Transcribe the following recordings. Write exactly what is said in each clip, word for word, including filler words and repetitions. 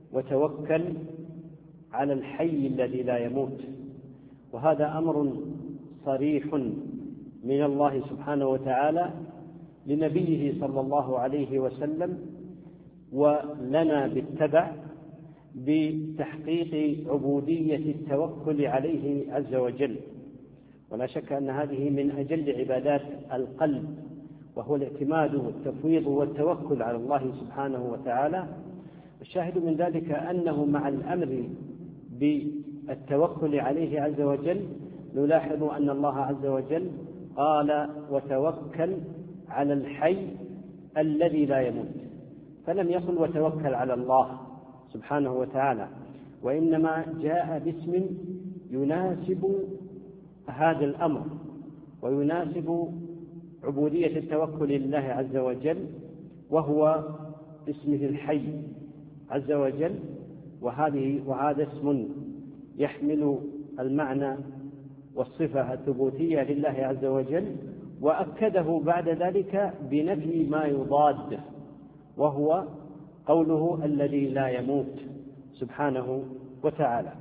وتوكل على الحي الذي لا يموت. وهذا أمر صريح من الله سبحانه وتعالى لنبيه صلى الله عليه وسلم ولنا بالتبع بتحقيق عبودية التوكل عليه عز وجل. ولا شك أن هذه من أجل عبادات القلب، وهو الاعتماد والتفويض والتوكل على الله سبحانه وتعالى. الشاهد من ذلك أنه مع الأمر بالتوكل عليه عز وجل نلاحظ أن الله عز وجل قال وتوكل على الحي الذي لا يموت، فلم يقل وتوكل على الله سبحانه وتعالى، وإنما جاء باسم يناسب هذا الأمر ويناسب عبودية التوكل لله عز وجل، وهو اسمه الحي عز وجل. وهذه وهذا اسم يحمل المعنى والصفة الثبوتية لله عز وجل، وأكده بعد ذلك بنفي ما يضاد، وهو قوله الذي لا يموت سبحانه وتعالى.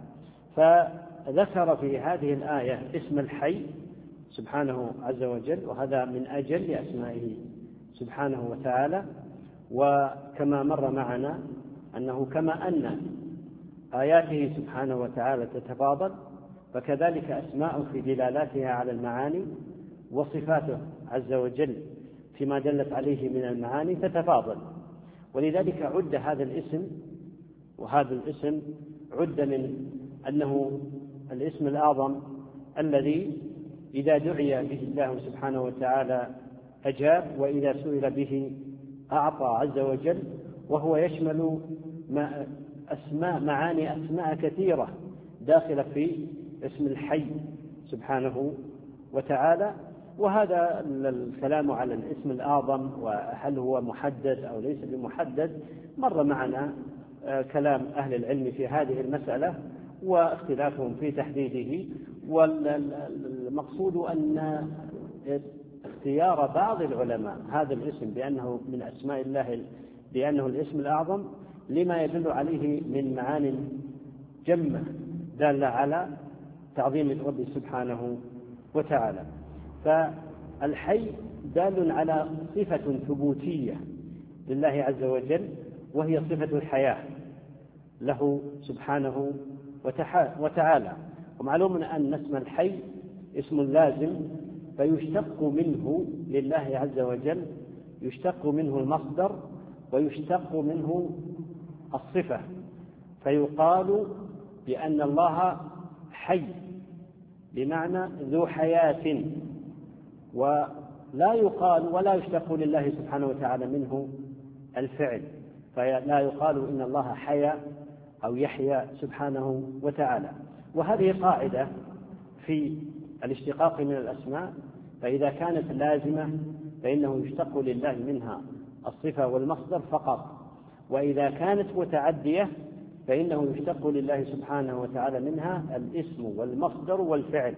فذكر في هذه الآية اسم الحي سبحانه عز وجل، وهذا من أجل أسمائه سبحانه وتعالى. وكما مر معنا أنه كما أن آياته سبحانه وتعالى تتفاضل، فكذلك أسماءه في دلالاتها على المعاني وصفاته عز وجل فيما دلت عليه من المعاني تتفاضل. ولذلك عد هذا الاسم، وهذا الاسم عد من أنه الاسم الأعظم الذي إذا دعي به الله سبحانه وتعالى أجاب، وإذا سئل به أعطى عز وجل. وهو يشمل أسماء معاني أسماء كثيرة داخلة في اسم الحي سبحانه وتعالى. وهذا الكلام على الاسم الأعظم وهل هو محدد أو ليس بمحدد مر معنا كلام أهل العلم في هذه المسألة واختلافهم في تحديده. والمقصود أن اختيار بعض العلماء هذا الاسم بأنه من أسماء الله بأنه الاسم الأعظم لما يدل عليه من معان جمة دالة على تعظيم الرب سبحانه وتعالى. فالحي دال على صفة ثبوتية لله عز وجل، وهي صفة الحياة له سبحانه وتعالى. ومعلوم أن اسم الحي اسم لازم، فيشتق منه لله عز وجل، يشتق منه المصدر ويشتق منه الصفة، فيقال بأن الله حي بمعنى ذو حياة، ولا يقال ولا يشتق لله سبحانه وتعالى منه الفعل، فلا يقال إن الله حيا أو يحيا سبحانه وتعالى. وهذه قاعدة في الاشتقاق من الأسماء، فإذا كانت لازمة فإنه يشتق لله منها الصفة والمصدر فقط، وإذا كانت متعدية فإنه يشتق لله سبحانه وتعالى منها الاسم والمصدر والفعل.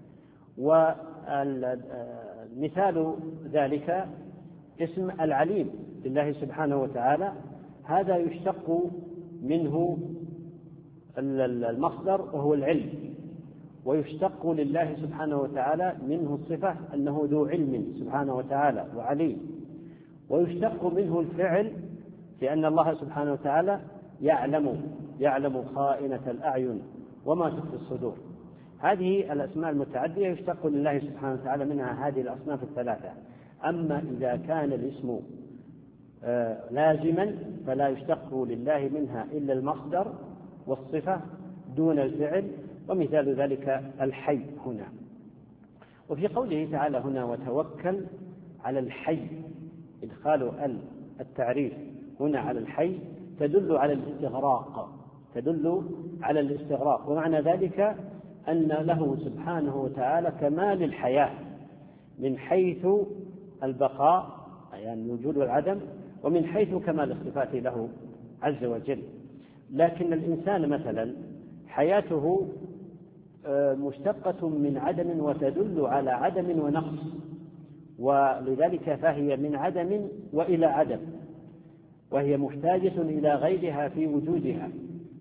ومثال ذلك اسم العليم لله سبحانه وتعالى، هذا يشتق منه المصدر وهو العلم، ويشتق لله سبحانه وتعالى منه الصفة أنه ذو علم سبحانه وتعالى وعليم، ويشتق منه الفعل لأن الله سبحانه وتعالى يعلم يعلم خائنة الأعين وما تخفي الصدور. هذه الأسماء المتعدية يشتق لله سبحانه وتعالى منها هذه الأصناف الثلاثة. أما إذا كان الاسم آه لازما فلا يشتق لله منها إلا المصدر والصفة دون الفعل، ومثال ذلك الحي هنا. وفي قوله تعالى هنا وتوكل على الحي، إدخال التعريف هنا على الحي تدل على الاستغراق تدل على الاستغراق ومعنى ذلك أن له سبحانه وتعالى كمال الحياة من حيث البقاء يعني الوجود والعدم، ومن حيث كمال الصفات له عز وجل. لكن الإنسان مثلا حياته مشتقة من عدم وتدل على عدم ونقص، ولذلك فهي من عدم وإلى عدم، وهي محتاجة إلى غيرها في وجودها.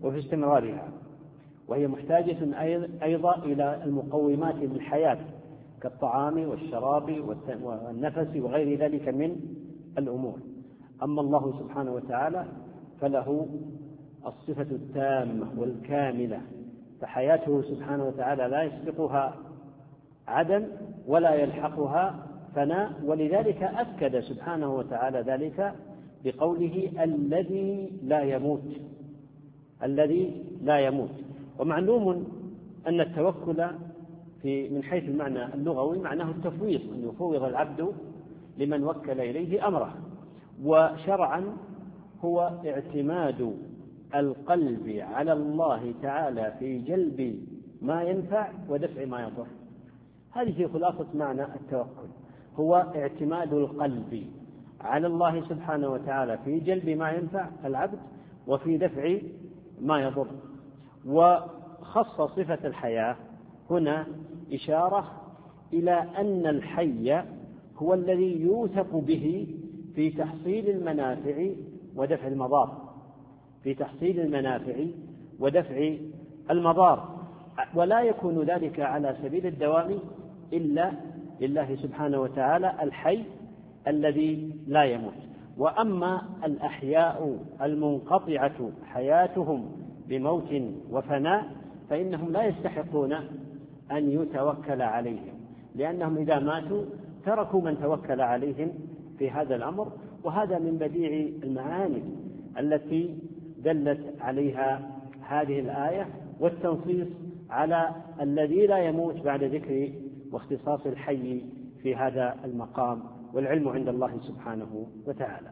وفي استمرارها، وهي محتاجة أيضا إلى المقومات للحياة كالطعام والشراب والنفس وغير ذلك من الأمور. أما الله سبحانه وتعالى فله الصفة التامة والكاملة، فحياته سبحانه وتعالى لا يسبقها عدم ولا يلحقها فناء، ولذلك أكد سبحانه وتعالى ذلك بقوله الذي لا يموت، الذي لا يموت. ومعلوم أن التوكل في من حيث المعنى اللغوي معناه التفويض، أن يفوض العبد لمن وكل إليه أمره، وشرعا هو اعتماد القلب على الله تعالى في جلب ما ينفع ودفع ما يضر. هذه خلاصة معنى التوكل، هو اعتماد القلب على الله سبحانه وتعالى في جلب ما ينفع العبد وفي دفع ما يضر. وخص صفة الحياة هنا إشارة إلى أن الحي هو الذي يوثق به في تحصيل المنافع ودفع المضار، في تحصيل المنافع ودفع المضار، ولا يكون ذلك على سبيل الدوام إلا لله سبحانه وتعالى الحي الذي لا يموت. وأما الأحياء المنقطعة حياتهم بموت وفناء فإنهم لا يستحقون أن يتوكل عليهم، لأنهم إذا ماتوا تركوا من توكل عليهم في هذا الأمر. وهذا من بديع المعاني التي دلت عليها هذه الآية، والتنصيص على الذي لا يموت بعد ذكر واختصاص الحي في هذا المقام، والعلم عند الله سبحانه وتعالى.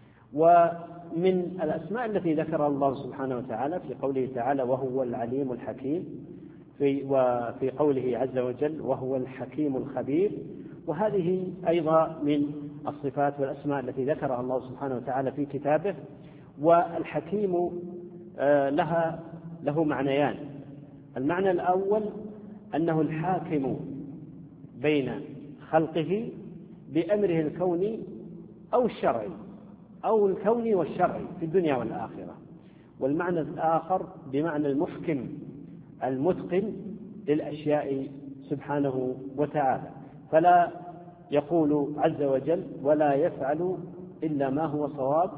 ومن الأسماء التي ذكرها الله سبحانه وتعالى في قوله تعالى وهو العليم الحكيم، في وفي قوله عز وجل وهو الحكيم الخبير، وهذه أيضا من الصفات والأسماء التي ذكرها الله سبحانه وتعالى في كتابه. والحكيم لها له معنيان. المعنى الأول أنه الحاكم بين خلقه بأمره الكوني أو الشرعي، أو الكوني والشرعي في الدنيا والآخرة. والمعنى الآخر بمعنى المحكم المتقن للأشياء سبحانه وتعالى، فلا يقول عز وجل ولا يفعل إلا ما هو صواب،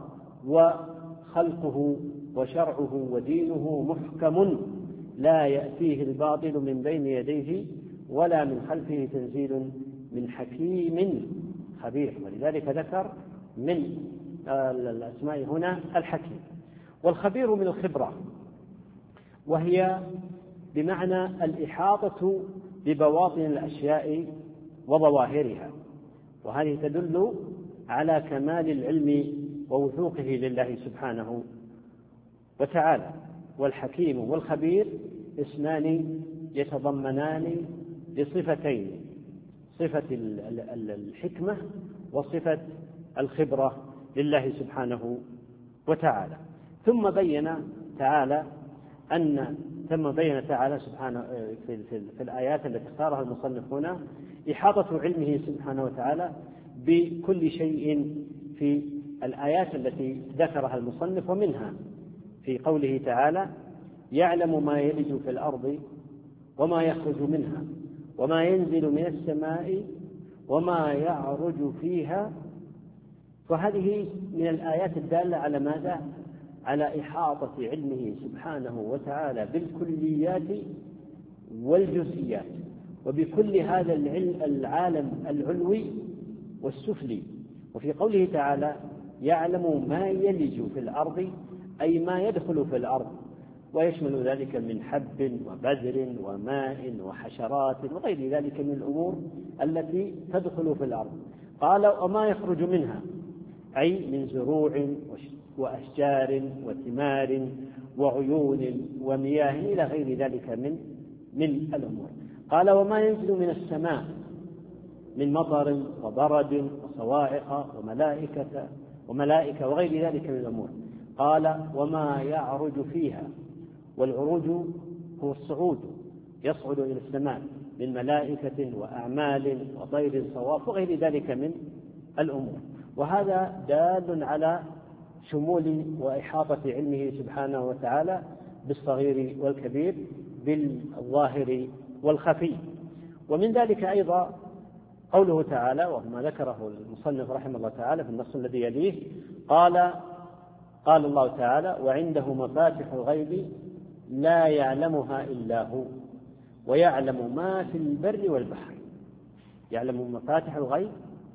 وخلقه وشرعه ودينه محكم لا يأتيه الباطل من بين يديه ولا من خلفه تنزيل من حكيم خبير. ولذلك ذكر من الأسماء هنا الحكيم. والخبير من الخبرة، وهي بمعنى الإحاطة ببواطن الأشياء وظواهرها، وهذه تدل على كمال العلم ووثوقه لله سبحانه وتعالى. والحكيم والخبير اسمان يتضمنان لصفتين، صفة الحكمة وصفة الخبرة لله سبحانه وتعالى. ثم بين تعالى أن ثم بين تعالى سبحانه في, في, في الآيات التي اختارها المصنف هنا إحاطة علمه سبحانه وتعالى بكل شيء في الآيات التي ذكرها المصنف، ومنها في قوله تعالى يعلم ما يلج في الأرض وما يخرج منها وما ينزل من السماء وما يعرج فيها. فهذه من الآيات الدالة على ماذا؟ على إحاطة علمه سبحانه وتعالى بالكليات والجزئيات وبكل هذا العالم العلوي والسفلي. وفي قوله تعالى يعلم ما يلج في الأرض أي ما يدخل في الأرض، ويشمل ذلك من حب وبذر وماء وحشرات وغير ذلك من الأمور التي تدخل في الأرض. قال وما يخرج منها أي من زروع وأشجار وثمار وعيون ومياه إلى غير ذلك من من الأمور. قال وما ينزل من السماء من مطر وبرد وصواعق وملائكة وملائكة وغير ذلك من الأمور. قال وما يعرج فيها، والعروج هو الصعود، يصعد إلى السماء من ملائكة وأعمال وطير صواف وغير ذلك من الأمور. وهذا دال على شمول وإحاطة علمه سبحانه وتعالى بالصغير والكبير، بالظاهر والخفي. ومن ذلك أيضا قوله تعالى، وما ذكره المصنف رحمه الله تعالى في النص الذي يليه، قال قال الله تعالى: وعنده مفاتح الغيب لا يعلمها إلا هو ويعلم ما في البر والبحر. يعلم مفاتح الغيب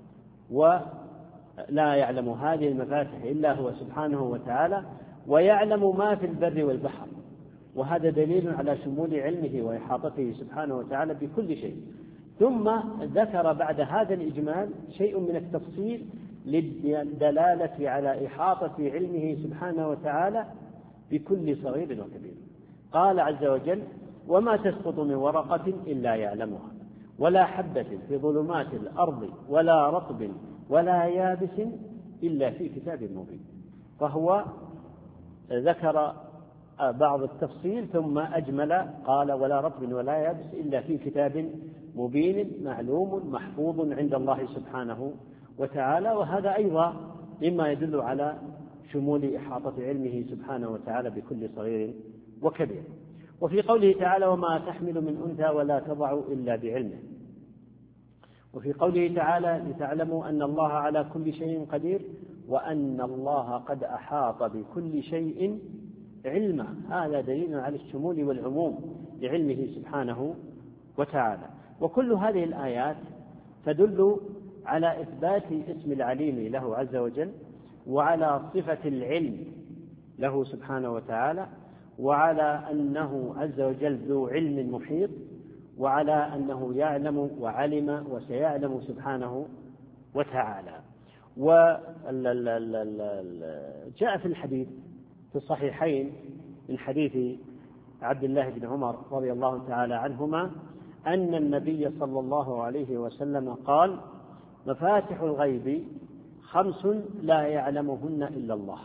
ولا يعلم هذه المفاتح إلا هو سبحانه وتعالى، ويعلم ما في البر والبحر. وهذا دليل على شمول علمه وإحاطته سبحانه وتعالى بكل شيء. ثم ذكر بعد هذا الإجمال شيء من التفصيل للدلالة على إحاطة علمه سبحانه وتعالى بكل صغير وكبير. قال عز وجل: وما تسقط من ورقة إلا يعلمها ولا حبة في ظلمات الأرض ولا رطب ولا يابس إلا في كتاب مبين. فهو ذكر بعض التفصيل ثم أجمل، قال: ولا رطب ولا يابس إلا في كتاب مبين معلوم محفوظ عند الله سبحانه وتعالى. وهذا أيضا مما يدل على شمول إحاطة علمه سبحانه وتعالى بكل صغير وكبير. وفي قوله تعالى: وما تحمل من أنثى ولا تضع إلا بعلمه. وفي قوله تعالى: لتعلموا أن الله على كل شيء قدير وأن الله قد أحاط بكل شيء علما. هذا دليل على الشمول والعموم لعلمه سبحانه وتعالى. وكل هذه الآيات تدل على إثبات اسم العليم له عز وجل، وعلى صفة العلم له سبحانه وتعالى، وعلى أنه عز وجل ذو علم محيط، وعلى أنه يعلم وعلم وسيعلم سبحانه وتعالى. وجاء في الحديث في الصحيحين من حديث عبد الله بن عمر رضي الله تعالى عنهما أن النبي صلى الله عليه وسلم قال: مفاتح الغيب خمس لا يعلمهن إلا الله،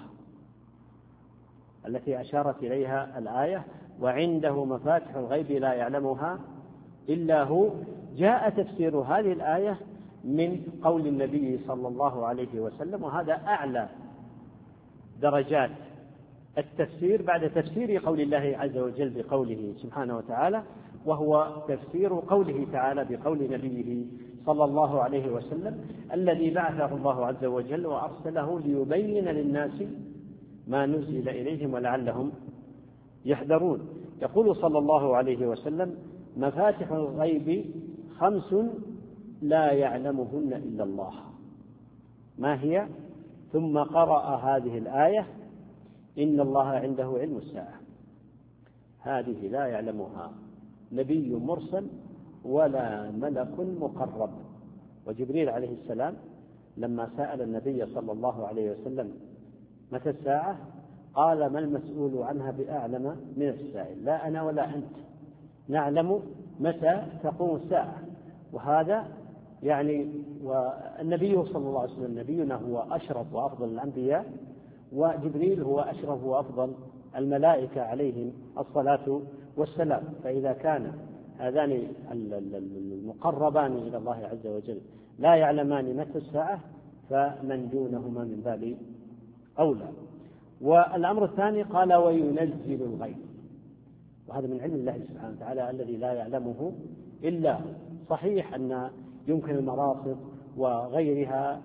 التي أشارت إليها الآية: وعنده مفاتح الغيب لا يعلمها إلا هو. جاء تفسير هذه الآية من قول النبي صلى الله عليه وسلم، وهذا أعلى درجات التفسير بعد تفسير قول الله عز وجل بقوله سبحانه وتعالى، وهو تفسير قوله تعالى بقول نبيه صلى الله عليه وسلم الذي بعثه الله عز وجل وأرسله ليبين للناس ما نزل إليهم ولعلهم يحذرون. يقول صلى الله عليه وسلم: مفاتح الغيب خمس لا يعلمهن إلا الله. ما هي؟ ثم قرأ هذه الآية: إن الله عنده علم الساعة. هذه لا يعلمها نبي مرسل ولا ملك مقرب. وجبريل عليه السلام لما سأل النبي صلى الله عليه وسلم متى الساعة قال: ما المسؤول عنها بأعلم من السائل. لا أنا ولا أنت نعلم متى تقوم الساعة. وهذا يعني والنبي صلى الله عليه وسلم نبينا هو أشرف وأفضل الأنبياء، وجبريل هو أشرف وأفضل الملائكة عليهم الصلاة والسلام. فإذا كان هذان المقربان إلى الله عز وجل لا يعلمان متى الساعة فمن دونهما من باب أولى. والأمر الثاني قال: وينزل الغيث. وهذا من علم الله سبحانه وتعالى الذي لا يعلمه إلا. صحيح أن يمكن المراصد وغيرها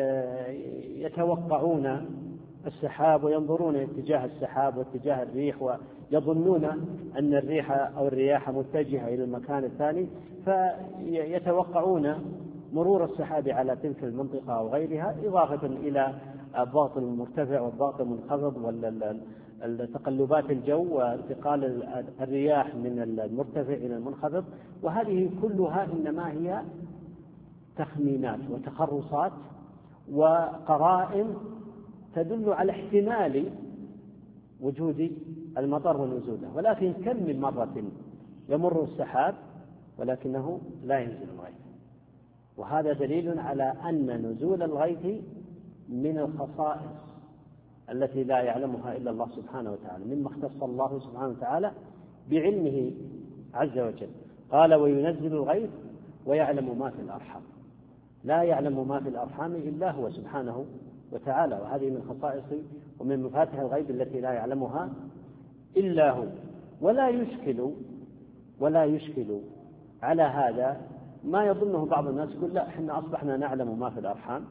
يتوقعون السحاب وينظرون اتجاه السحاب واتجاه الريح ويظنون أن الريح أو الرياح متجهة إلى المكان الثاني، فيتوقعون مرور السحاب على تلك المنطقة أو غيرها، إضافة إلى الضغط المرتفع والضغط المنخفض والتقلبات الجو وانتقال الرياح من المرتفع إلى المنخفض. وهذه كلها إنما هي تخمينات وتخرصات وقرائن تدل على احتمال وجود المطر ونزوله. ولكن كم من مرة يمر السحاب ولكنه لا ينزل الغيث. وهذا دليل على أن نزول الغيث من الخصائص التي لا يعلمها إلا الله سبحانه وتعالى، مما اختص الله سبحانه وتعالى بعلمه عز وجل. قال: وينزل الغيث ويعلم ما في الأرحام. لا يعلم ما في الأرحام إلا هو سبحانه وتعالى. وهذه من خصائص ومن مفاتح الغيب التي لا يعلمها إلا هو. ولا يشكل ولا يشكل على هذا ما يظنه بعض الناس، يقول لا إحنا أصبحنا نعلم ما في الأرحام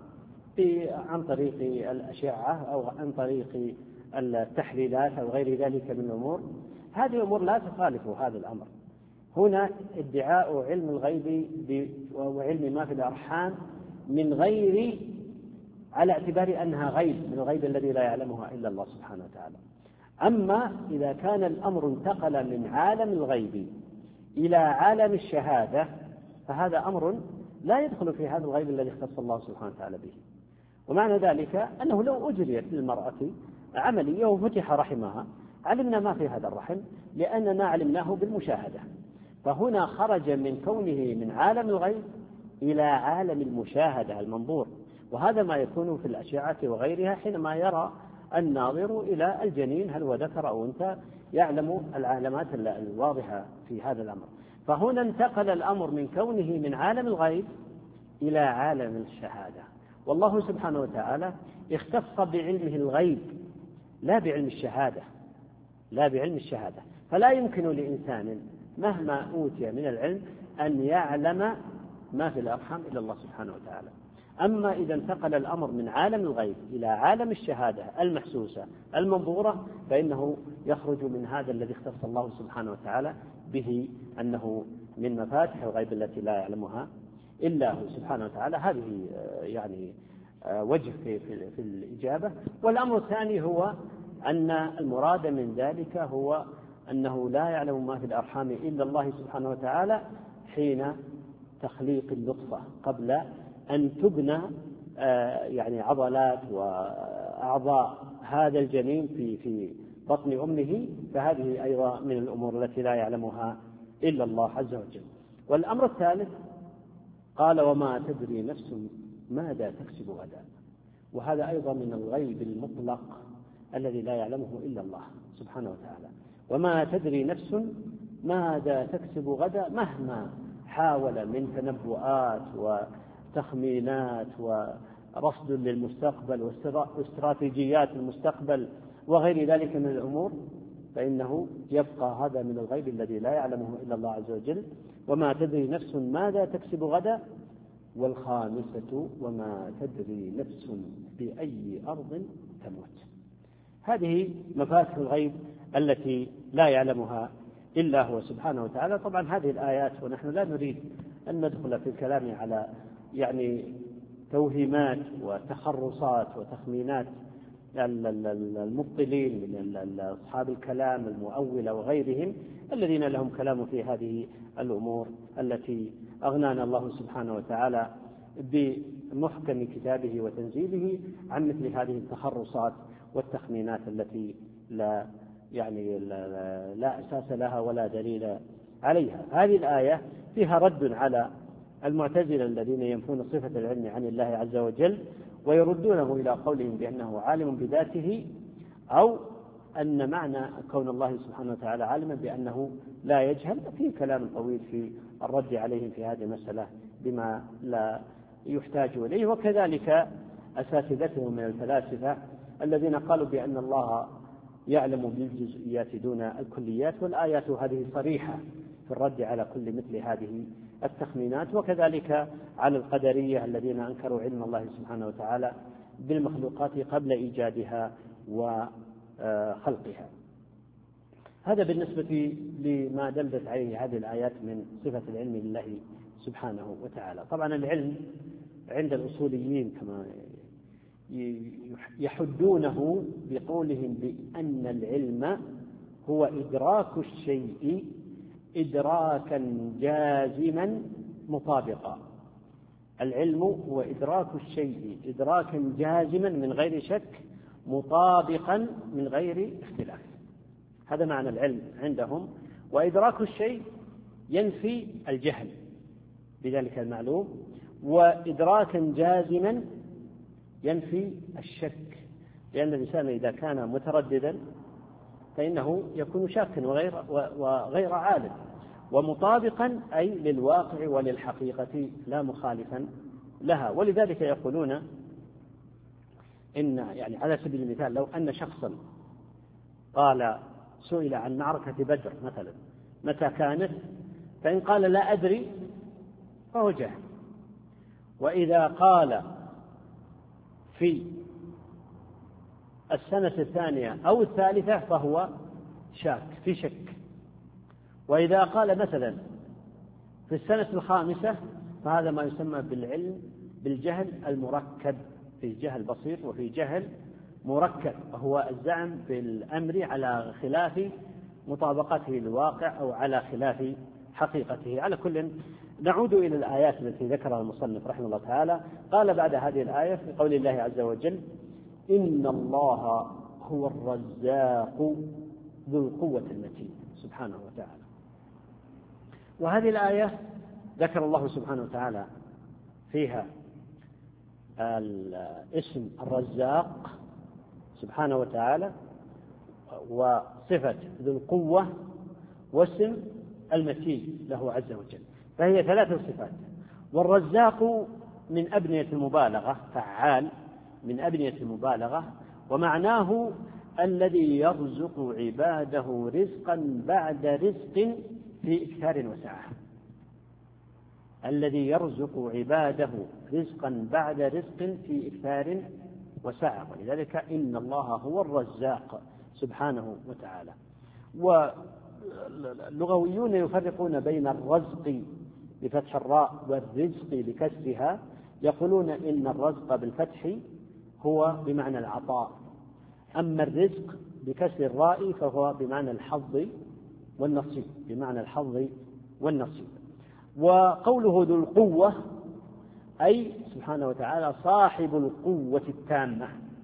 عن طريق الأشعة أو عن طريق التحليلات أو غير ذلك من الأمور. هذه الأمور لا تخالف هذا الأمر. هنا ادعاء علم الغيب وعلم ما في الأرحام من غير، على اعتبار أنها غيب من الغيب الذي لا يعلمها إلا الله سبحانه وتعالى. أما إذا كان الأمر انتقل من عالم الغيب إلى عالم الشهادة فهذا أمر لا يدخل في هذا الغيب الذي اختص الله سبحانه وتعالى به. ومعنى ذلك أنه لو أجريت للمرأة عملية وفتح رحمها علمنا ما في هذا الرحم لأننا علمناه بالمشاهدة. فهنا خرج من كونه من عالم الغيب إلى عالم المشاهدة المنظور، وهذا ما يكون في الأشعة وغيرها حينما يرى الناظر إلى الجنين هل هو ذكر أو أنثى، يعلم العلامات الواضحة في هذا الأمر. فهنا انتقل الأمر من كونه من عالم الغيب إلى عالم الشهادة، والله سبحانه وتعالى اختص بعلمه الغيب لا بعلم الشهادة لا بعلم الشهادة فلا يمكن لإنسان مهما أوتي من العلم أن يعلم ما في الأرحام إلا الله سبحانه وتعالى. أما إذا انتقل الأمر من عالم الغيب إلى عالم الشهادة المحسوسة المنظورة فإنه يخرج من هذا الذي اختص الله سبحانه وتعالى به أنه من مفاتح الغيب التي لا يعلمها إلا هو سبحانه وتعالى. هذه يعني وجه في, في, في الإجابة. والأمر الثاني هو أن المراد من ذلك هو أنه لا يعلم ما في الأرحام إلا الله سبحانه وتعالى حين تخليق اللطفة قبل أن تبنى يعني عضلات وأعضاء هذا الجنين في في بطن أمه، فهذه أيضا من الأمور التي لا يعلمها إلا الله عز وجل. والأمر الثالث قال وما تدري نفس ماذا تكسب غدا، وهذا أيضا من الغيب المطلق الذي لا يعلمه إلا الله سبحانه وتعالى. وما تدري نفس ماذا تكسب غدا، مهما حاول من تنبؤات وتخمينات ورصد للمستقبل واستراتيجيات المستقبل وغير ذلك من الأمور فإنه يبقى هذا من الغيب الذي لا يعلمه إلا الله عز وجل. وما تدري نفس ماذا تكسب غدا. والخامسة وما تدري نفس بأي أرض تموت. هذه مفاتح الغيب التي لا يعلمها إلا هو سبحانه وتعالى. طبعا هذه الآيات ونحن لا نريد أن ندخل في الكلام على يعني توهيمات وتخرصات وتخمينات المبطلين من أصحاب الكلام المؤولة وغيرهم الذين لهم كلام في هذه الأمور التي أغنانا الله سبحانه وتعالى بمحكم كتابه وتنزيله عن مثل هذه التخرصات والتخمينات التي لا يعني لا, لا أساس لها ولا دليل عليها. هذه الآية فيها رد على المعتزلة الذين ينفون صفة العلم عن الله عز وجل ويردونه إلى قولهم بأنه عالم بذاته، أو أن معنى كون الله سبحانه وتعالى عالما بأنه لا يجهل. في كلام طويل في الرد عليهم في هذه المسألة بما لا يحتاج إليه. وكذلك أساتذتهم من الفلاسفة الذين قالوا بأن الله يعلم بالجزئيات دون الكليات، والآيات هذه صريحة في الرد على كل مثل هذه التخمينات. وكذلك على القدرية الذين أنكروا علم الله سبحانه وتعالى بالمخلوقات قبل إيجادها وخلقها. هذا بالنسبة لما دلت عليه هذه الآيات من صفة العلم لله سبحانه وتعالى. طبعا العلم عند الأصوليين كما يحدونه بقولهم بأن العلم هو إدراك الشيء إدراكا جازما مطابقا. العلم هو إدراك الشيء إدراكا جازما من غير شك مطابقا من غير اختلاف. هذا معنى العلم عندهم. وإدراك الشيء ينفي الجهل بذلك المعلوم، وإدراكا جازما ينفي الشك، لأن الإنسان إذا كان مترددا فإنه يكون شاكا وغير, وغير عالم. ومطابقا أي للواقع وللحقيقة لا مخالفا لها. ولذلك يقولون إن يعني على سبيل المثال لو أن شخصا قال سئل عن معركة بدر مثلا متى كانت، فإن قال لا أدري فهو جاهل، وإذا قال في السنة الثانية أو الثالثة فهو شاك في شك، وإذا قال مثلا في السنة الخامسة فهذا ما يسمى بالعلم بالجهل المركب، في جهل بسيط وفي جهل مركب، وهو الزعم بالأمر على خلاف مطابقته للواقع أو على خلاف حقيقته. على كل نعود إلى الآيات التي ذكرها المصنف رحمه الله تعالى. قال بعد هذه الآية في قول الله عز وجل إن الله هو الرزاق ذو القوة المتين سبحانه وتعالى. وهذه الآية ذكر الله سبحانه وتعالى فيها الاسم الرزاق سبحانه وتعالى وصفة ذو القوة واسم المتين له عز وجل، فهي ثلاث صفات. والرزاق من أبنية المبالغة، فعال من أبنية المبالغة، ومعناه الذي يرزق عباده رزقا بعد رزق في إكثار وسعة، الذي يرزق عباده رزقا بعد رزق في إكثار وسعة، ولذلك إن الله هو الرزاق سبحانه وتعالى. واللغويون يفرقون بين الرزق بفتح الراء والرزق بكسرها، يقولون إن الرزق بالفتح هو بمعنى العطاء، أما الرزق بكسر الراء فهو بمعنى الحظ والنصيب، بمعنى الحظ والنصيب. وقوله ذو القوة أي سبحانه وتعالى صاحب القوة التامة،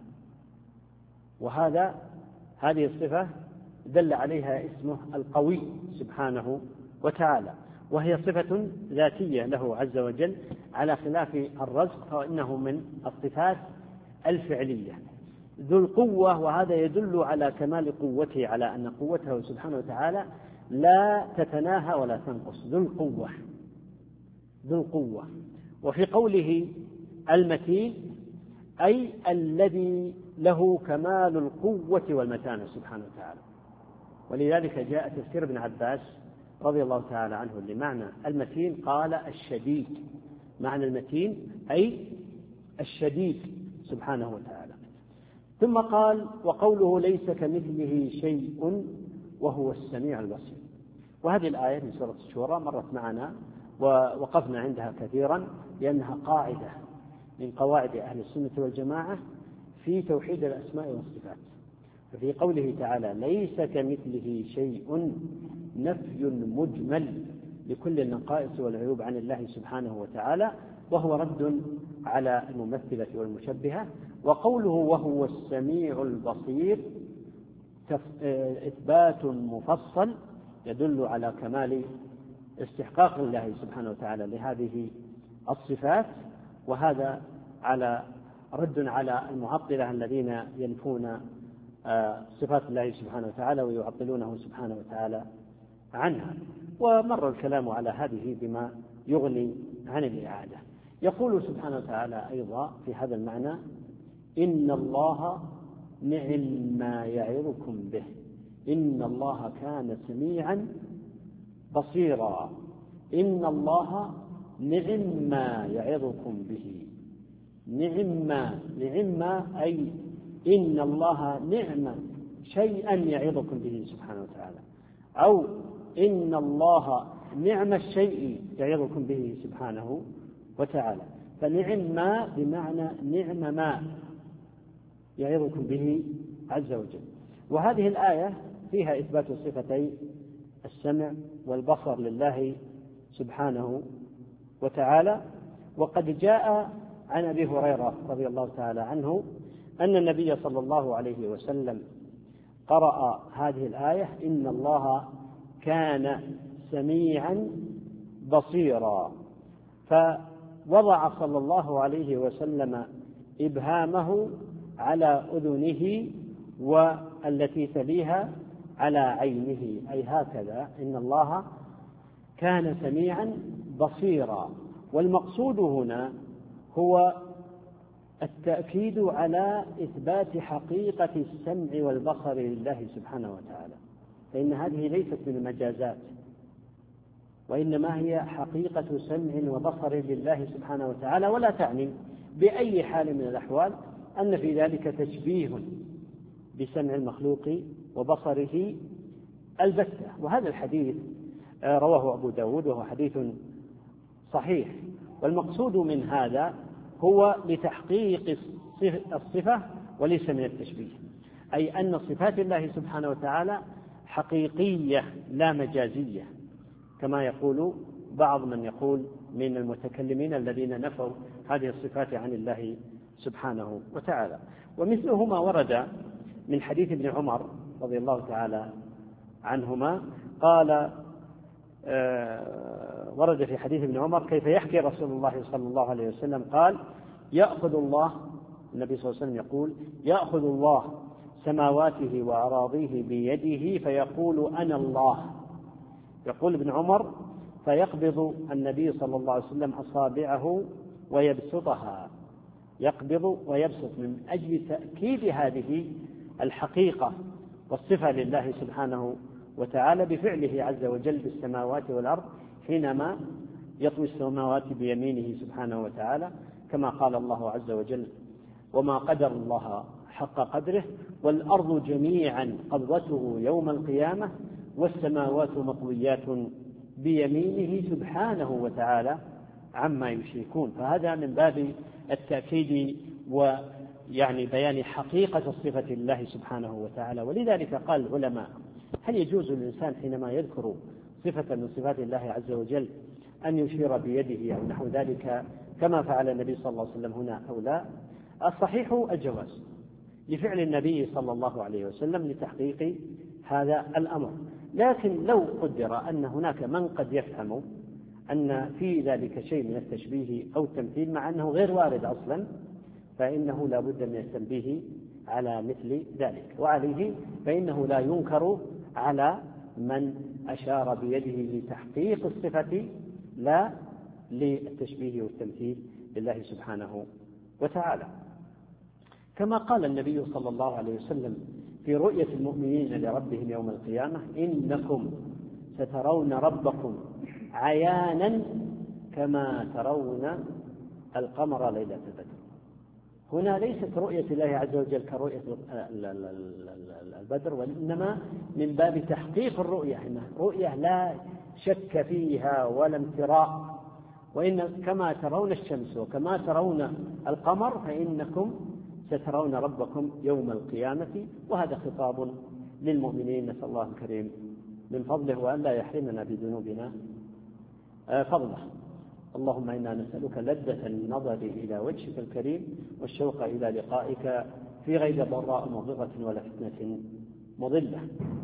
وهذا هذه الصفة دل عليها اسمه القوي سبحانه وتعالى، وهي صفة ذاتية له عز وجل، على خلاف الرزق فإنه من الصفات الفعلية. ذو القوة، وهذا يدل على كمال قوته، على أن قوته سبحانه وتعالى لا تتناهى ولا تنقص. ذو القوة ذو القوة. وفي قوله المتين أي الذي له كمال القوة والمتانة سبحانه وتعالى. ولذلك جاء تفسير ابن عباس رضي الله تعالى عنه لمعنى المتين قال الشديد، معنى المتين أي الشديد سبحانه وتعالى. ثم قال وقوله ليس كمثله شيء وهو السميع البصير. وهذه الآية من سورة الشورى مرت معنا ووقفنا عندها كثيرا، لأنها قاعدة من قواعد أهل السنة والجماعة في توحيد الأسماء والصفات. ففي قوله تعالى ليس كمثله شيء نفي مجمل لكل النقائص والعيوب عن الله سبحانه وتعالى، وهو رد على الممثلة والمشبهة. وقوله وهو السميع البصير إثبات مفصل يدل على كمال استحقاق الله سبحانه وتعالى لهذه الصفات، وهذا على رد على المعطلة الذين ينفون صفات الله سبحانه وتعالى ويعطلونه سبحانه وتعالى عنها. ومر الكلام على هذه بما يغني عن الإعادة. يقول سبحانه وتعالى أيضا في هذا المعنى إن الله نعم ما يعظكم به إن الله كان سميعا بصيرا. إن الله نعم ما يعظكم به، نعم ما نعم ما أي إن الله نعم شيئا يعظكم به سبحانه وتعالى، أو إن الله نعم الشيء يعظكم به سبحانه وتعالى. فنعم ما بمعنى نعم ما يعظكم به عز وجل. وهذه الآية فيها إثبات صفتي السمع والبصر لله سبحانه وتعالى. وقد جاء عن أبي هريرة رضي الله تعالى عنه أن النبي صلى الله عليه وسلم قرأ هذه الآية إن الله كان سميعا بصيرا، فوضع صلى الله عليه وسلم إبهامه على أذنه والتي تليها على عينه، أي هكذا إن الله كان سميعا بصيرا. والمقصود هنا هو التأكيد على إثبات حقيقة السمع والبصر لله سبحانه وتعالى، فإن هذه ليست من المجازات، وإنما هي حقيقة سمع وبصر لله سبحانه وتعالى، ولا تعني بأي حال من الأحوال أن في ذلك تشبيه بسمع المخلوق وبصره البتة. وهذا الحديث رواه أبو داود وهو حديث صحيح، والمقصود من هذا هو لتحقيق الصفة وليس من التشبيه، أي أن صفات الله سبحانه وتعالى حقيقية لا مجازية، كما يقول بعض من يقول من المتكلمين الذين نفوا هذه الصفات عن الله سبحانه وتعالى. ومثله ما ورد من حديث ابن عمر رضي الله تعالى عنهما قال آه ورد في حديث ابن عمر كيف يحكي رسول الله صلى الله عليه وسلم قال: يأخذ الله، النبي صلى الله عليه وسلم يقول: يأخذ الله سماواته وأراضيه بيده فيقول أنا الله. يقول ابن عمر: فيقبض النبي صلى الله عليه وسلم أصابعه ويبسطها، يقبض ويبسط من أجل تأكيد هذه الحقيقة والصفة لله سبحانه وتعالى بفعله عز وجل بالسماوات والأرض، حينما يطوي السماوات بيمينه سبحانه وتعالى، كما قال الله عز وجل: وما قدر الله حق قدره والأرض جميعا قبضته يوم القيامة والسماوات مطويات بيمينه سبحانه وتعالى عما يشركون. فهذا من باب التأكيد ويعني بيان حقيقة الصفة لله سبحانه وتعالى. ولذلك قال العلماء: هل يجوز للإنسان حينما يذكر صفة من صفات الله عز وجل أن يشير بيده أو نحو ذلك كما فعل النبي صلى الله عليه وسلم هنا أو لا؟ الصحيح الجواز لفعل النبي صلى الله عليه وسلم لتحقيق هذا الأمر. لكن لو قدر أن هناك من قد يفهم أن في ذلك شيء من التشبيه أو التمثيل مع أنه غير وارد أصلا، فإنه لا بد من التنبيه على مثل ذلك، وعليه فإنه لا ينكر على من أشار بيده لتحقيق الصفة لا للتشبيه والتمثيل لله سبحانه وتعالى. كما قال النبي صلى الله عليه وسلم في رؤية المؤمنين لربهم يوم القيامة: إنكم سترون ربكم عيانا كما ترون القمر ليلة البدر. هنا ليست رؤية الله عز وجل كرؤية البدر، وإنما من باب تحقيق الرؤية، إنها رؤية لا شك فيها ولا امتراء، وإن كما ترون الشمس وكما ترون القمر فإنكم سترون ربكم يوم القيامة. وهذا خطاب للمؤمنين، نسأل الله الكريم من فضله وأن لا يحرمنا بذنوبنا فضله. اللهم إنا نسألك لذة النظر إلى وجهك الكريم والشوق إلى لقائك في غير ضراء مضرة ولا فتنة مضلة.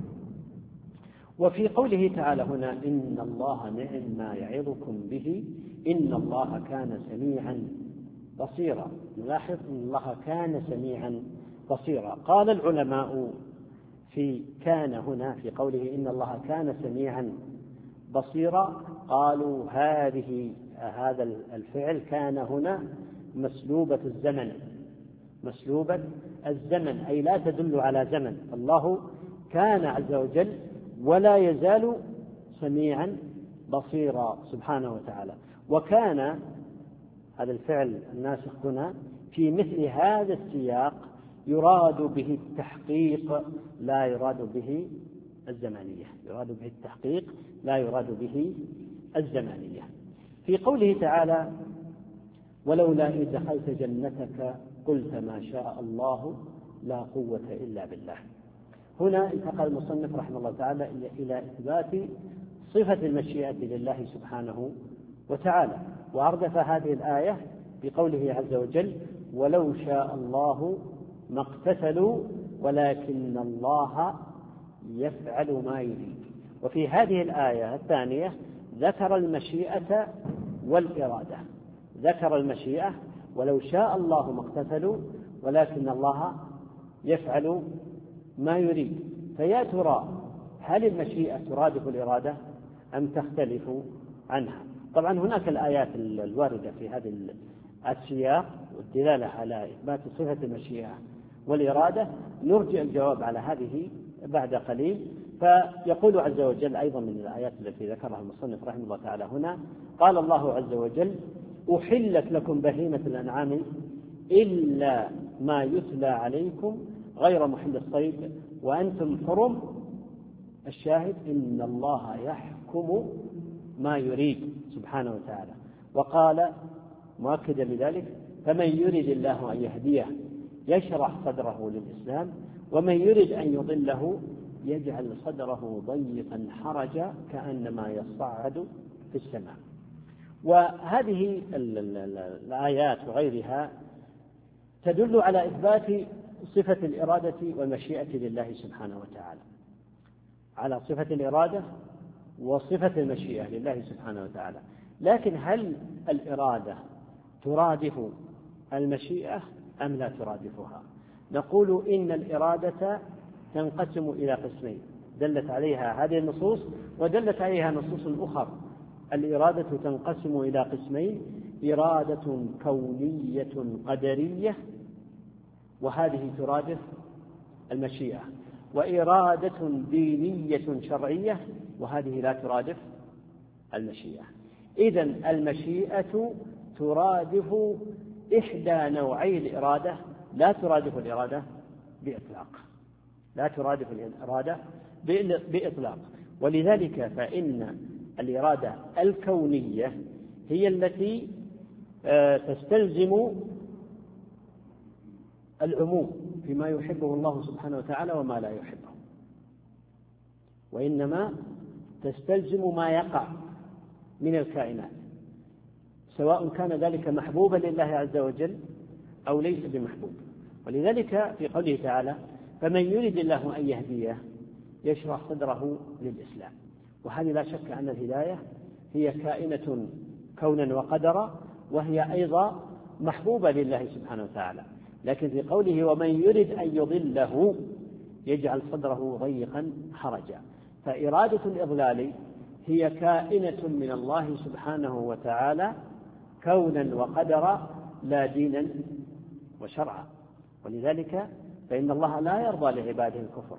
وفي قوله تعالى هنا: إن الله نعم ما يعظكم به إن الله كان سميعا بصيرا. نلاحظ أن الله كان سميعا بصيرا. قال العلماء في كان هنا في قوله إن الله كان سميعا بصيرا، قالوا هذه هذا الفعل كان هنا مسلوبة الزمن، مسلوبة الزمن أي لا تدل على زمن. الله كان عز وجل ولا يزال سميعا بصيرا سبحانه وتعالى. وكان هذا الفعل الناسخ هنا في مثل هذا السياق يراد به التحقيق لا يراد به الزمانية، يراد به التحقيق لا يراد به الزمانية. في قوله تعالى: ولولا إذ دخلت جنتك قلت ما شاء الله لا قوة إلا بالله. هنا انتقل المصنف رحمه الله تعالى إلى إثبات صفة المشيئة لله سبحانه وتعالى، وأردف هذه الآية بقوله عز وجل: ولو شاء الله ما اقتتلوا ولكن الله يفعل ما يريد. وفي هذه الآية الثانية ذكر المشيئة والإرادة، ذكر المشيئة ولو شاء الله ما اقتتلوا ولكن الله يفعل ما يريد. فيا ترى هل المشيئة ترادف الإرادة أم تختلف عنها؟ طبعا هناك الآيات الواردة في هذا السياق والدلالة على إثبات صفة المشيئة والإرادة. نرجع الجواب على هذه بعد قليل، فيقول عز وجل أيضا من الآيات التي ذكرها المصنف رحمه الله تعالى هنا، قال الله عز وجل: أحلت لكم بهيمة الأنعام إلا ما يتلى عليكم غير محل الصيد وأنتم حرم. الشاهد: إن الله يحكم ما يريد سبحانه وتعالى. وقال مؤكدا لذلك: فمن يريد الله أن يهديه يشرح صدره للإسلام ومن يريد أن يضله يجعل صدره ضيقا حرجا كأنما يصعد في السماء. وهذه الآيات وغيرها تدل على إثبات صفة الإرادة والمشيئة لله سبحانه وتعالى، على صفة الإرادة وصفة المشيئة لله سبحانه وتعالى. لكن هل الإرادة ترادف المشيئة أم لا ترادفها؟ نقول إن الإرادة تنقسم إلى قسمين دلت عليها هذه النصوص ودلت عليها نصوص أخرى. الإرادة تنقسم إلى قسمين: إرادة كونية قدرية وهذه ترادف المشيئة، وإرادة دينية شرعية وهذه لا ترادف المشيئة. إذن المشيئة ترادف إحدى نوعي الإرادة، لا ترادف الإرادة بإطلاق، لا ترادف الإرادة بإطلاق. ولذلك فإن الإرادة الكونية هي التي تستلزم العموم فيما يحبه الله سبحانه وتعالى وما لا يحبه، وإنما تستلزم ما يقع من الكائنات، سواء كان ذلك محبوبا لله عز وجل أو ليس بمحبوب. ولذلك في قوله تعالى: فمن يريد الله أن يهديه يشرح صدره للإسلام. وهذه لا شك أن الهداية هي كائنة كونا وقدرا، وهي أيضا محبوبة لله سبحانه وتعالى. لكن في قوله: ومن يريد أن يضله يجعل صدره ضيقا حرجا، فإرادة الإضلال هي كائنة من الله سبحانه وتعالى كونا وقدرا لا دينا وشرعا. ولذلك فإن الله لا يرضى لعباده الكفر،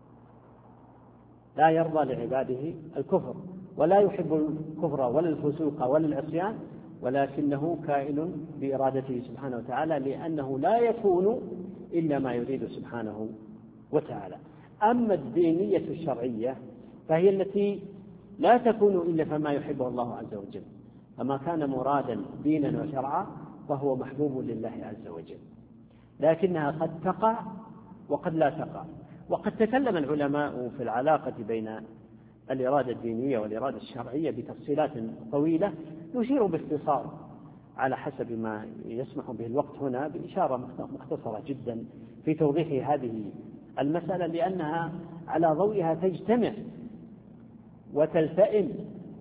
لا يرضى لعباده الكفر ولا يحب الكفر ولا الفسوق ولا العصيان، ولكنه كائن بإرادته سبحانه وتعالى، لأنه لا يكون إلا ما يريد سبحانه وتعالى. أما الدينية الشرعية فهي التي لا تكون إلا فما يحبه الله عز وجل، فما كان مرادا دينا وشرعا فهو محبوب لله عز وجل، لكنها قد تقع وقد لا تقع. وقد تكلم العلماء في العلاقة بين الإرادة الدينية والإرادة الشرعية بتفصيلات طويلة، نشير باختصار على حسب ما يسمح به الوقت هنا بإشارة مختصرة جدا في توضيح هذه المسألة، لأنها على ضوئها تجتمع وتلتئم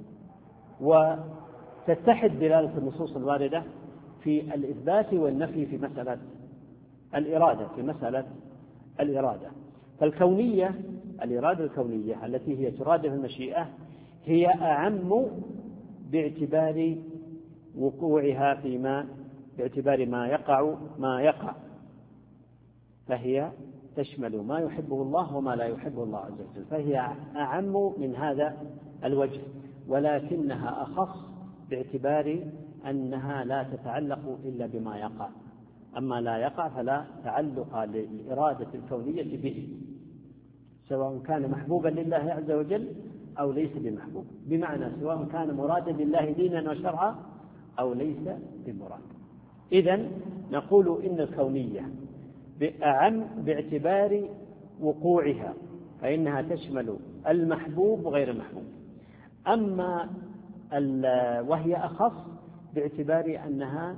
وتتحد دلالة النصوص الواردة في الإثبات والنفي في مسألة الإرادة في مسألة الإرادة. فالكونية، الإرادة الكونية التي هي ترادف المشيئة هي أعم باعتبار وقوعها فيما باعتبار ما يقع ما يقع فهي تشمل ما يحبه الله وما لا يحبه الله عز وجل، فهي أعم من هذا الوجه، ولكنها أخص باعتبار أنها لا تتعلق إلا بما يقع، أما لا يقع فلا تعلق للإرادة الكونية به، سواء كان محبوبا لله عز وجل أو ليس بمحبوب، بمعنى سواء كان مرادا لله دينا وشرعا أو ليس بمراد. إذن نقول إن الكونية أعم باعتبار وقوعها، فإنها تشمل المحبوب وغير المحبوب، أما وهي أخص باعتبار أنها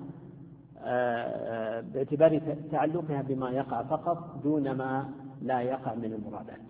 باعتبار تعلقها بما يقع فقط دون ما لا يقع من المرادات.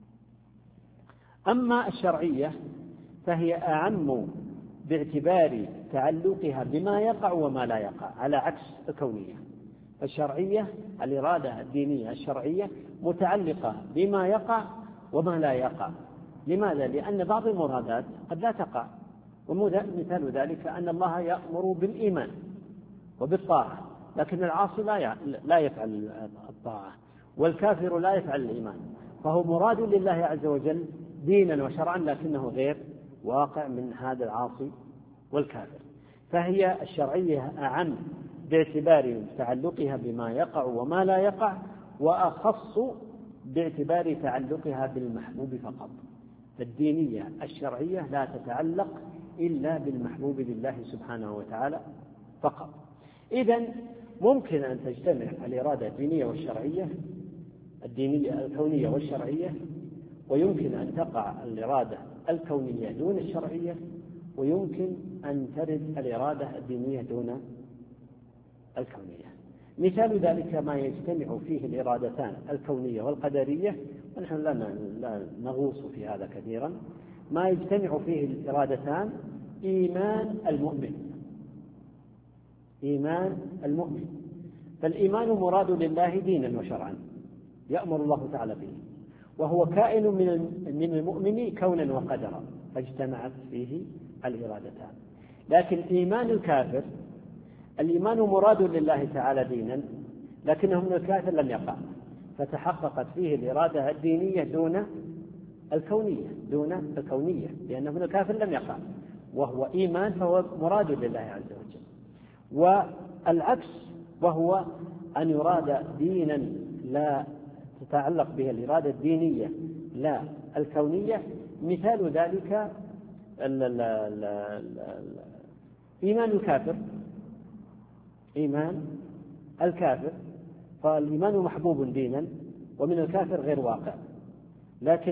أما الشرعية فهي أعم باعتبار تعلقها بما يقع وما لا يقع، على عكس الكونية. الشرعية الإرادة الدينية الشرعية متعلقة بما يقع وما لا يقع. لماذا؟ لأن بعض المرادات قد لا تقع، ومثال ذلك أن الله يأمر بالإيمان وبالطاعة، لكن العاصي لا يفعل الطاعة والكافر لا يفعل الإيمان، فهو مراد لله عز وجل دينا وشرعا لكنه غير واقع من هذا العاصي والكافر. فهي الشرعية أعم باعتبار تعلقها بما يقع وما لا يقع، وأخص باعتبار تعلقها بالمحبوب فقط. فالدينية الشرعية لا تتعلق إلا بالمحبوب لله سبحانه وتعالى فقط. إذن ممكن أن تجتمع الإرادة الدينية والشرعية، الدينية الكونية والشرعية، ويمكن أن تقع الإرادة الكونية دون الشرعية، ويمكن أن ترد الإرادة الدينية دون الكونية. مثال ذلك ما يجتمع فيه الإرادتان الكونية والقدرية، ونحن لا نغوص في هذا كثيرا. ما يجتمع فيه الإرادتان إيمان المؤمن، إيمان المؤمن. فالإيمان مراد لله دينا وشرعا يأمر الله تعالى به، وهو كائن من المؤمن كونا وقدرا، فاجتمعت فيه الإرادتان. لكن إيمان الكافر، الإيمان مراد لله تعالى دينا لكنه من الكافر لم يقع، فتحققت فيه الإرادة الدينية دون الكونية دون الكونية لأنه من الكافر لم يقع، وهو إيمان فهو مراد لله عز وجل. والعكس وهو أن يراد دينا لا تتعلق به الإرادة الدينية لا الكونية. مثال ذلك ال ال ال ال إيمان الكافر، إيمان الكافر فالإيمان محبوب دينا ومن الكافر غير واقع، لكن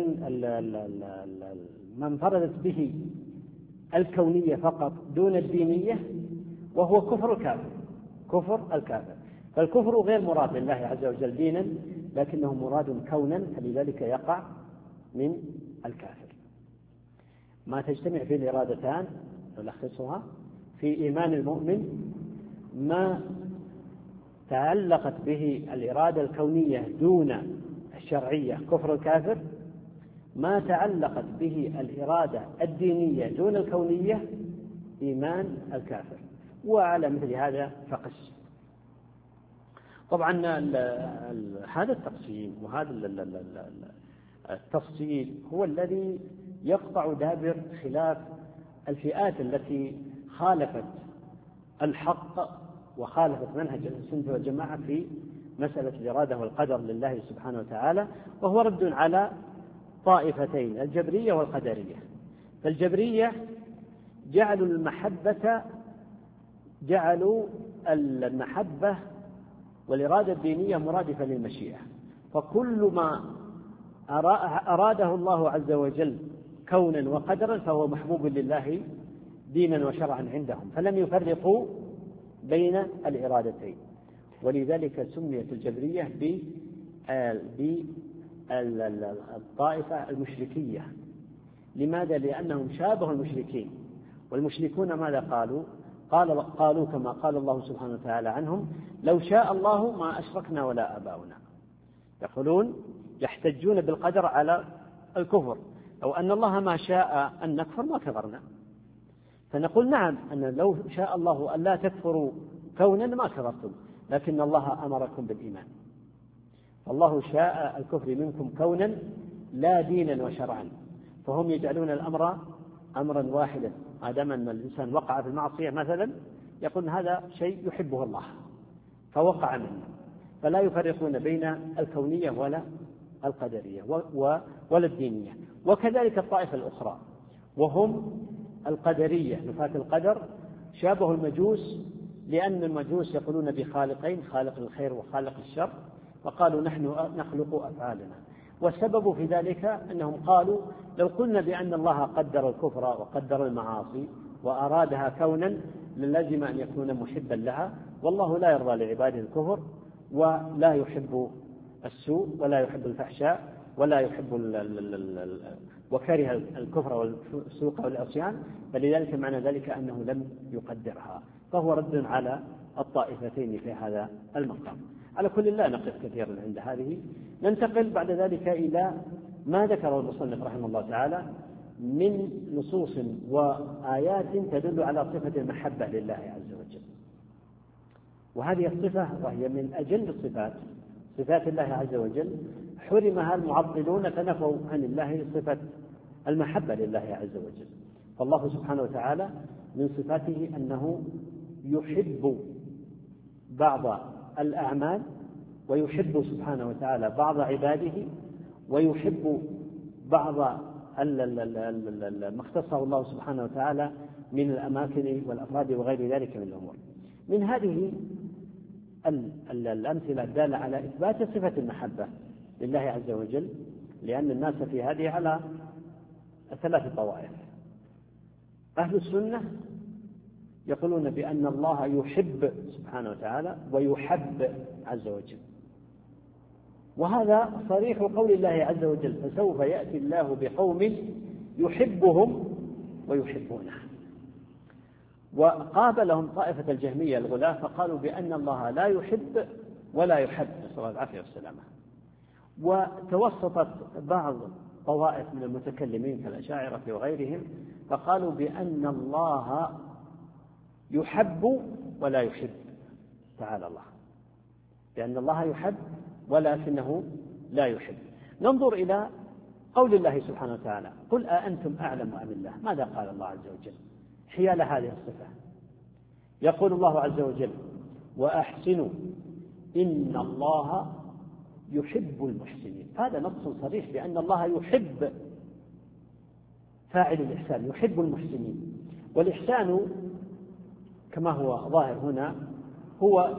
ما انفردت به الكونية فقط دون الدينية وهو كفر الكافر، كفر الكافر. فالكفر غير مراد لله عز وجل دينا لكنه مراد كونا، فلذلك يقع من الكافر. ما تجتمع فيه الإرادتان نلخصها في إيمان المؤمن ما تعلقت به الإرادة الكونية دون الشرعية كفر الكافر، ما تعلقت به الإرادة الدينية دون الكونية إيمان الكافر. وعلى مثل هذا فقس. طبعا هذا التقسيم وهذا التفصيل هو الذي يقطع دابر خلاف الفئات التي خالفت الحق وخالفت منهج السنة والجماعة في مسألة الإرادة والقدر لله سبحانه وتعالى، وهو رد على طائفتين الجبرية والقدرية. فالجبرية جعلوا المحبة جعلوا المحبة والإرادة الدينية مرادفة للمشيئة، فكل ما أراده الله عز وجل كونا وقدرا فهو محبوب لله دينا وشرعا عندهم، فلم يفرقوا بين الإرادتين. ولذلك سميت الجبرية بالطائفة المشركية. لماذا؟ لأنهم شابهوا المشركين، والمشركون ماذا قالوا؟ قال قالوا كما قال الله سبحانه وتعالى عنهم: لو شاء الله ما أشركنا ولا آباؤنا. يقولون يحتجون بالقدر على الكفر، أو أن الله ما شاء أن نكفر ما كفرنا. فنقول نعم، أن لو شاء الله أن لا تكفروا كونا ما كفرتم، لكن الله أمركم بالإيمان. الله شاء الكفر منكم كونا لا دينا وشرعا، فهم يجعلون الأمر أمرا واحدا. ما دام أن الإنسان وقع في المعصية مثلا يقول هذا شيء يحبه الله فوقع منه، فلا يفرقون بين الكونية ولا القدرية ولا الدينية. وكذلك الطائفة الأخرى وهم القدرية نفاة القدر، شابه المجوس، لأن المجوس يقولون بخالقين، خالق الخير وخالق الشر، وقالوا نحن نخلق أفعالنا. والسبب في ذلك أنهم قالوا لو قلنا بأن الله قدر الكفر وقدر المعاصي وأرادها كونا للزم أن يكون محبا لها، والله لا يرضى لعباده الكفر ولا يحب السوء ولا يحب الفحشاء ولا يحب ال ال ال ال وكره الكفر والسوء والعصيان، فلذلك معنى ذلك أنه لم يقدرها. فهو رد على الطائفتين في هذا المقام. على كل لا نقف كثيرا عند هذه. ننتقل بعد ذلك إلى ما ذكره المصنف رحمه الله تعالى من نصوص وآيات تدل على صفة المحبة لله عز وجل. وهذه الصفة وهي من أجل الصفات، صفات الله عز وجل، حرمها المعطلون فنفوا عن الله صفة المحبة لله عز وجل. فالله سبحانه وتعالى من صفاته أنه يحب بعض الأعمال، ويحب سبحانه وتعالى بعض عباده، ويحب بعض ما اختصه الله سبحانه وتعالى من الأماكن والأفراد وغير ذلك من الأمور. من هذه الأمثلة الدالة على إثبات صفة المحبة لله عز وجل، لأن الناس في هذه على ثلاث طوائف. أهل السنة يقولون بأن الله يحب سبحانه وتعالى ويحب عز وجل، وهذا صريح قول الله عز وجل: فسوف يأتي الله بقوم يحبهم ويحبونه. وقابلهم طائفة الجهمية الغلاة فقالوا بأن الله لا يحب ولا يحب، نسأل الله العافية والسلامة. وتوسطت بعض طوائف من المتكلمين كالأشاعرة وغيرهم فقالوا بأن الله يحب ولا يحب، تعالى الله، لأن الله يحب ولكنه لا يحب. ننظر إلى قول الله سبحانه وتعالى: قل أأنتم أعلم أم الله؟ ماذا قال الله عز وجل حيال هذه الصفة؟ يقول الله عز وجل: وأحسنوا إن الله يحب المحسنين. هذا نص صريح بأن الله يحب فاعل الإحسان، يحب المحسنين. والإحسان كما هو ظاهر هنا هو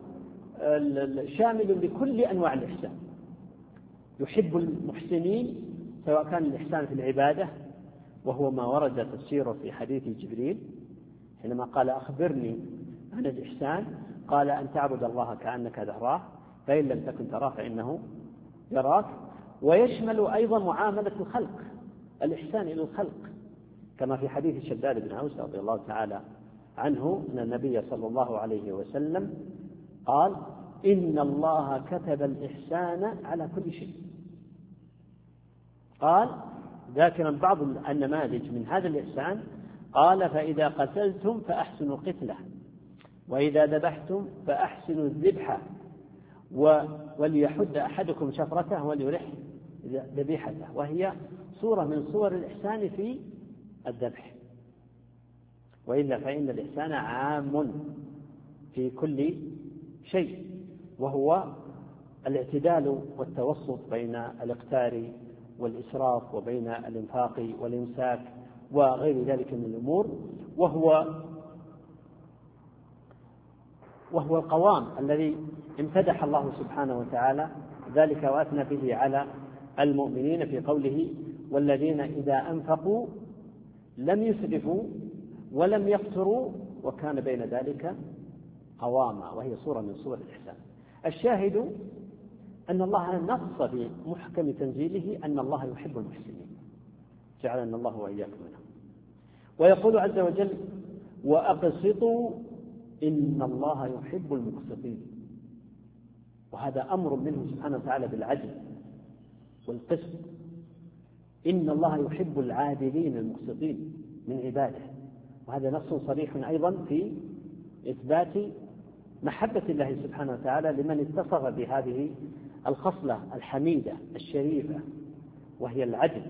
شامل لكل أنواع الإحسان. يحب المحسنين سواء كان الإحسان في العبادة، وهو ما ورد تفسيره في حديث جبريل حينما قال: أخبرني عن الإحسان، قال: أن تعبد الله كأنك تراه فإن لم تكن تراه فإنه يراك. ويشمل أيضا معاملة الخلق، الإحسان إلى الخلق، كما في حديث شداد بن أوس رضي الله تعالى عنه أن النبي صلى الله عليه وسلم قال: إن الله كتب الإحسان على كل شيء. قال ذاكرا بعض النماذج من هذا الإحسان قال: فإذا قتلتم فأحسنوا القتلة، وإذا ذبحتم فأحسنوا الذبحة، وليحد أحدكم شفرته وليرح ذبيحته. وهي صورة من صور الإحسان في الذبح. وإلا فإن الإحسان عام في كل شيء، وهو الاعتدال والتوسط بين الاقتار والإسراف، وبين الإنفاق والإمساك وغير ذلك من الأمور، وهو وهو القوام الذي امتدح الله سبحانه وتعالى ذلك وأثنى به على المؤمنين في قوله: والذين إذا أنفقوا لم يسرفوا ولم يقتروا وكان بين ذلك قواما. وهي صورة من صور الإحسان. الشاهد أن الله نص في محكم تنزيله أن الله يحب المحسنين، جعلنا الله وإياكم منهم. ويقول عز وجل: وأقسطوا إن الله يحب المقسطين. وهذا أمر منه سبحانه وتعالى بالعدل والقسط. إن الله يحب العادلين المقسطين من عباده. وهذا نص صريح أيضا في إثبات محبة الله سبحانه وتعالى لمن اتصف بهذه الخصلة الحميدة الشريفة وهي العدل.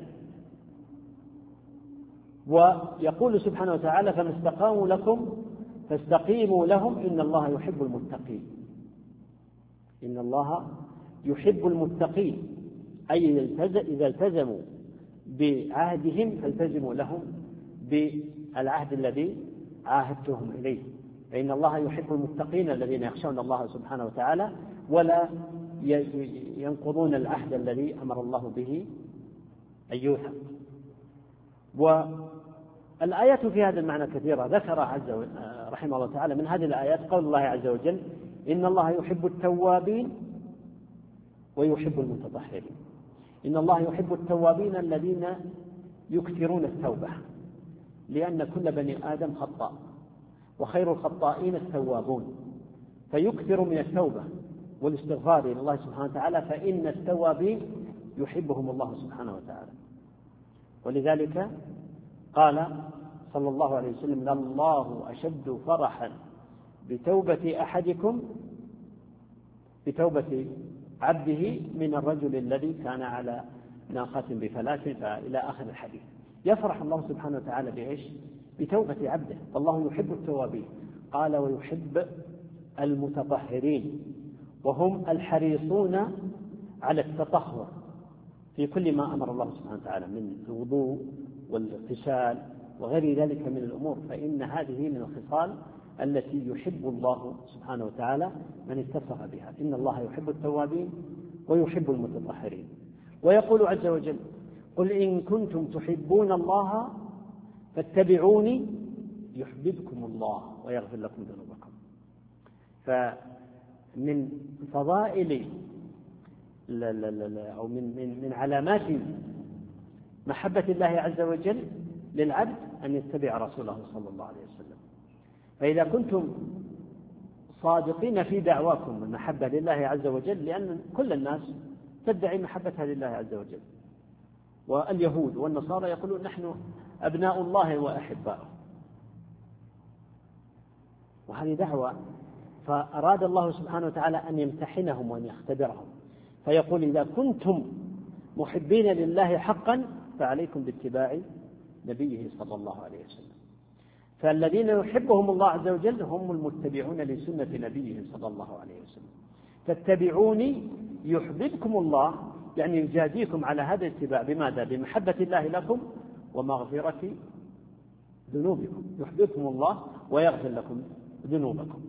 ويقول سبحانه وتعالى: فما استقاموا لكم فاستقيموا لهم إن الله يحب المتقين. إن الله يحب المتقين، أي إذا التزموا بعهدهم فالتزموا لهم بالعهد الذي عاهدتهم إليه. فإن الله يحب المتقين الذين يخشون الله سبحانه وتعالى ولا ينقضون العهد الذي أمر الله به أن يوثق. والآيات في هذا المعنى كثيرة ذكرها عز وجل رحمه الله تعالى. من هذه الآيات قول الله عز وجل: إن الله يحب التوابين ويحب المتطهرين. إن الله يحب التوابين الذين يكثرون التوبة، لأن كل بني آدم خطاء، وخير الخطائين التوابون، فيكثر من التوبة والاستغفار إلى الله سبحانه وتعالى، فإن التوابين يحبهم الله سبحانه وتعالى. ولذلك قال صلى الله عليه وسلم: الله أشد فرحا بتوبة أحدكم بتوبة عبده من الرجل الذي كان على ناقة بفلاة إلى آخر الحديث. يفرح الله سبحانه وتعالى بإيش؟ بتوبة عبده، والله يحب التوابين. قال ويحب المتطهرين، وهم الحريصون على التطهر في كل ما أمر الله سبحانه وتعالى من الوضوء والاغتسال وغير ذلك من الأمور، فإن هذه من الخصال التي يحب الله سبحانه وتعالى من اتصف بها. إن الله يحب التوابين ويحب المتطهرين. ويقول عز وجل قل إن كنتم تحبون الله فاتبعوني يحببكم الله ويغفر لكم ذنوبكم. فمن فضائل لا لا لا أو من, من, من علامات محبة الله عز وجل للعبد أن يتبع رسوله صلى الله عليه وسلم. فإذا كنتم صادقين في دعواكم المحبة لله عز وجل، لأن كل الناس تدعي محبتها لله عز وجل، واليهود والنصارى يقولون نحن أبناء الله وأحباؤه، وهذه دعوة. فأراد الله سبحانه وتعالى أن يمتحنهم وأن يختبرهم، فيقول إذا كنتم محبين لله حقا فعليكم باتباع نبيه صلى الله عليه وسلم. فالذين يحبهم الله عز وجل هم المتبعون لسنة نبيه صلى الله عليه وسلم. فاتبعوني يحببكم الله، يعني يجازيكم على هذا الاتباع بماذا؟ بمحبة الله لكم ومغفرة ذنوبكم. يحببكم الله ويغفر لكم ذنوبكم.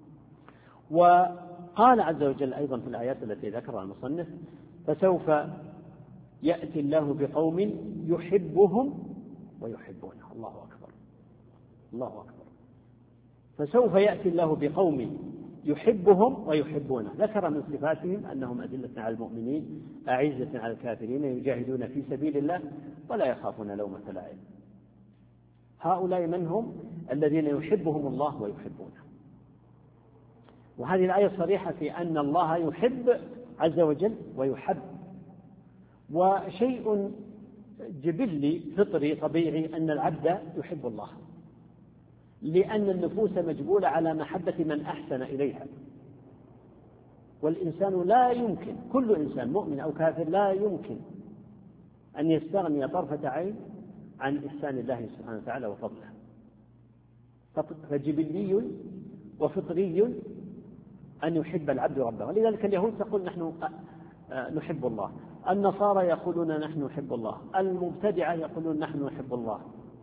وقال عز وجل أيضا في الآيات التي ذكرها المصنف فسوف يأتي الله بقوم يحبهم ويحبونه. الله أكبر، الله أكبر. فسوف يأتي الله بقوم يحبهم ويحبونه. ذكر من صفاتهم أنهم أذلة على المؤمنين أعزة على الكافرين يجاهدون في سبيل الله ولا يخافون لومة لائم. هؤلاء من هم؟ الذين يحبهم الله ويحبونه. وهذه الآية صريحة في أن الله يحب عز وجل ويحب. وشيء جبلي فطري طبيعي أن العبد يحب الله، لأن النفوس مجبولة على محبة من أحسن إليها، والإنسان لا يمكن، كل إنسان مؤمن أو كافر لا يمكن أن يستغني طرفة عين عن إحسان الله سبحانه وتعالى وفضله. فجبلي وفطري أن يحب العبد ربه. ولذلك اليهود تقول نحن نحب الله، النصارى يقولون نحن نحب الله، المبتدعة يقولون نحن نحب الله.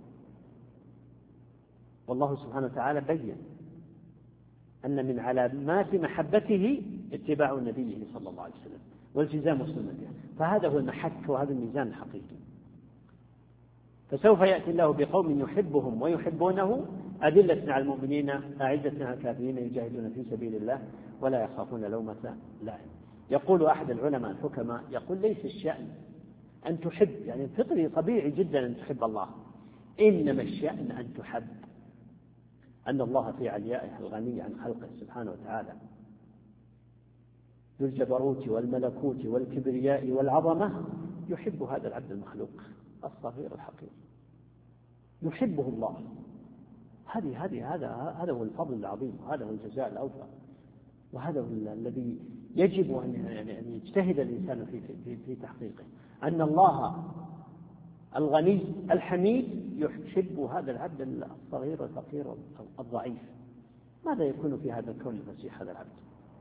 والله سبحانه وتعالى بين أن من علامات محبته اتباع النبي صلى الله عليه وسلم والتزام سنته، فهذا هو المحك وهذا الميزان الحقيقي. فسوف يأتي الله بقوم يحبهم ويحبونه أذلة على المؤمنين أعزة على الكافرين يجاهدون في سبيل الله ولا يخافون لومة لائم. يقول أحد العلماء الحكماء يقول ليس الشأن أن تحب، يعني فطري طبيعي جدا أن تحب الله، إنما الشأن أن تحب، أن الله في عليائه الغني عن خلقه سبحانه وتعالى ذو الجبروت والملكوت والكبرياء والعظمة يحب هذا العبد المخلوق الصغير الحقير، يحبه الله. هذه هذه هذا هذا هو الفضل العظيم، وهذا هو الجزاء الأوفى، وهذا هو الذي يجب أن يعني يجتهد الإنسان في في في تحقيقه، أن الله الغني الحميد يحب هذا العبد الصغير الفقير الضعيف. ماذا يكون في هذا الكون المسيح هذا العبد؟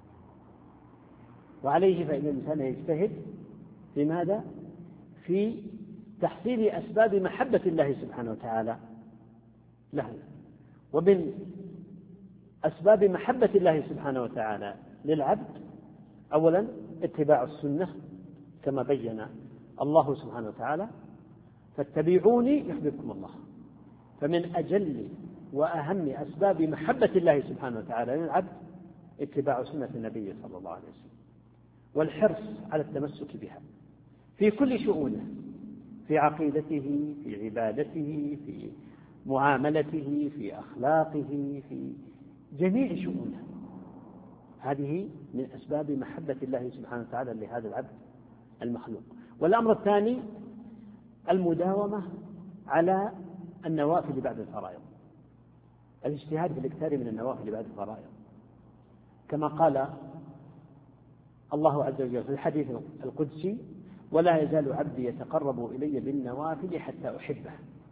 وعليه فإن الإنسان يجتهد في ماذا؟ في تحصيل أسباب محبة الله سبحانه وتعالى له. ومن أسباب محبة الله سبحانه وتعالى للعبد أولا اتباع السنة كما بين الله سبحانه وتعالى فاتبعوني يحببكم الله. فمن أجل وأهم أسباب محبة الله سبحانه وتعالى للعبد اتباع سنة النبي صلى الله عليه وسلم والحرص على التمسك بها في كل شؤونه، في عقيدته، في عبادته، في معاملته، في أخلاقه، في جميع شؤونه. هذه من أسباب محبة الله سبحانه وتعالى لهذا العبد المخلوق. والأمر الثاني المداومة على النوافل بعد الفرائض، الاجتهاد بالاكثار من النوافل بعد الفرائض، كما قال الله عز وجل في الحديث القدسي ولا يزال عبدي يتقرب إلي بالنوافل حتى أحبه.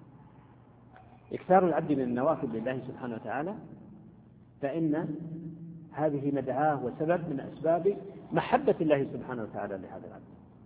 إكثار العبد من النوافل لله سبحانه وتعالى فإن هذه مدعاة وسبب من أسباب محبة الله سبحانه وتعالى لهذا العبد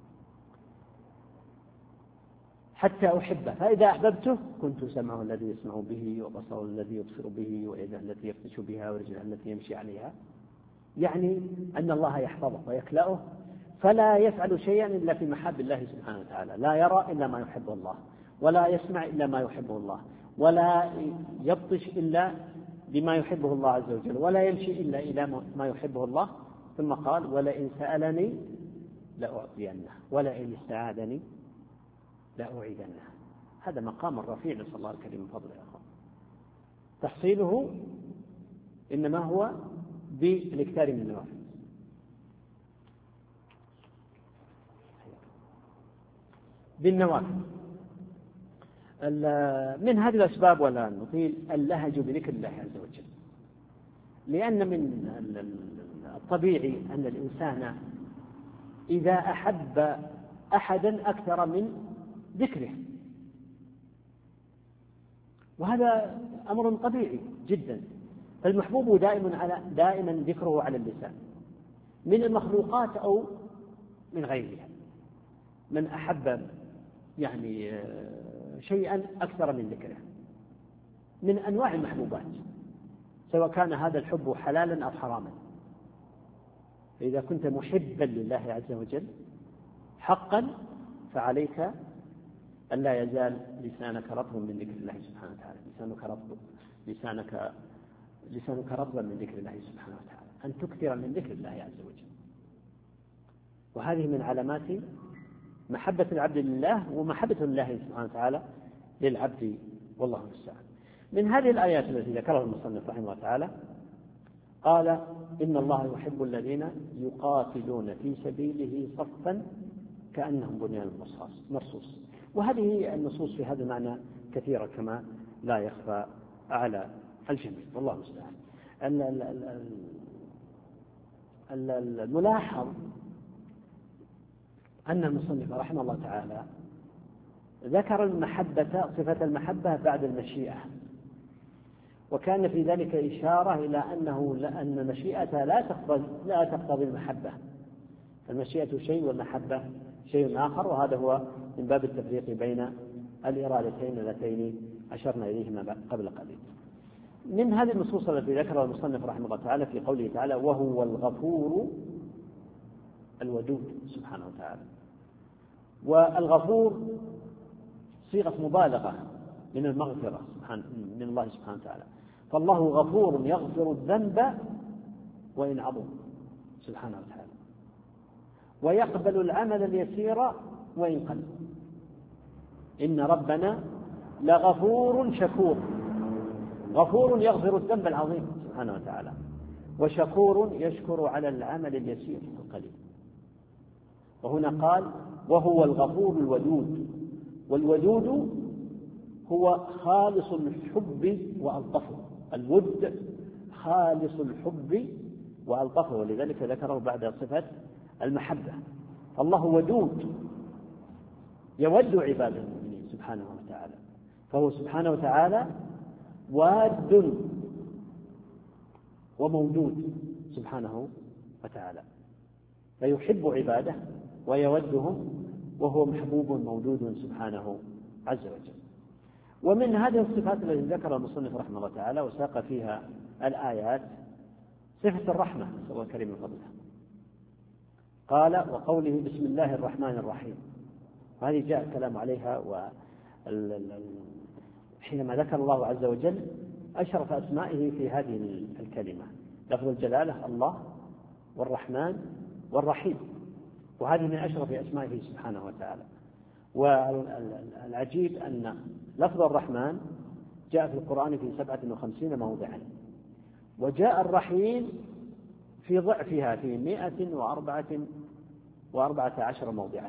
حتى أحبه. فإذا أحببته كنت سمعه الذي يسمع به وبصره الذي يبصر به ويده التي يبطش بها ورجله التي يمشي عليها. يعني أن الله يحفظه ويكلأه فلا يفعل شيئا إلا في محاب الله سبحانه وتعالى، لا يرى إلا ما يحبه الله، ولا يسمع إلا ما يحبه الله، ولا يبطش إلا بما يحبه الله عز وجل، ولا يمشي إلا إلى ما يحبه الله. ثم قال ولئن سألني لأعطينه ولئن استعاذني لأعيذنه. هذا مقام رفيع نسأل الله الكريم من فضله يا أخوان. تحصيله إنما هو بالاكثار من النوافل. بالنوافل من هذه الأسباب ولا نطيل اللهج بذكر الله عز وجل، لأن من الطبيعي أن الإنسان إذا أحب أحدا أكثر من ذكره، وهذا أمر طبيعي جدا. فالمحبوب دائما على دائما ذكره على اللسان من المخلوقات أو من غيرها. من أحب يعني شيئا أكثر من ذكره من أنواع المحبوبات، سواء كان هذا الحب حلالا أو حراما. فإذا كنت محبا لله عز وجل حقا فعليك أن لا يزال لسانك رطبا من ذكر الله سبحانه وتعالى، لسانك رطب لسانك لسانك رطبا من ذكر الله سبحانه وتعالى، أن تكثر من ذكر الله عز وجل. وهذه من علامات محبة العبد لله ومحبة الله سبحانه وتعالى للعبد، والله المستعان. من هذه الآيات التي ذكرها المصنف رحمه الله تعالى قال إن الله يحب الذين يقاتلون في سبيله صفا كأنهم بنيان مرصوص. وهذه النصوص في هذا المعنى كثيرة كما لا يخفى على الجميع، والله المستعان. الملاحظ أن المصنف رحمه الله تعالى ذكر المحبة صفة المحبة بعد المشيئة، وكان في ذلك إشارة إلى أنه أن المشيئة لا تقتضي لا تقتضي المحبة. المشيئة شيء والمحبة شيء آخر، وهذا هو من باب التفريق بين الإرادتين اللتين أشرنا إليهما قبل قليل. من هذه النصوص التي ذكرها المصنف رحمه الله تعالى في قوله تعالى وهو الغفور الودود سبحانه وتعالى. والغفور صيغة مبالغة من المغفرة من الله سبحانه وتعالى، فالله غفور يغفر الذنب وإن عظم سبحانه وتعالى، ويقبل العمل اليسير وإن قل. إن ربنا لغفور شكور، غفور يغفر الذنب العظيم سبحانه وتعالى، وشكور يشكر على العمل اليسير القليل. وهنا قال وهو الغفور الودود، والودود هو خالص الحب وألطفه، الود خالص الحب وألطفه، ولذلك ذكره بعد صفة المحبة. الله ودود يود عباده المؤمنين سبحانه وتعالى، فهو سبحانه وتعالى واد ومودود سبحانه وتعالى، فيحب عباده ويودهم وهو محبوب مودود سبحانه عز وجل. ومن هذه الصفات التي ذكرها المصنف رحمه الله تعالى وساق فيها الآيات صفة الرحمة نسأل الله الكريم من فضله. قال وقوله بسم الله الرحمن الرحيم، وهذه جاء الكلام عليها، وحينما ذكر الله عز وجل أشرف أسمائه في هذه الكلمة، لفظ الجلالة الله والرحمن والرحيم، وهذه من أشرف أسمائه سبحانه وتعالى. والعجيب أن لفظ الرحمن جاء في القرآن في سبعة وخمسين موضعا، وجاء الرحيم في ضعفها في مئة وأربعة وأربعة عشر موضعا.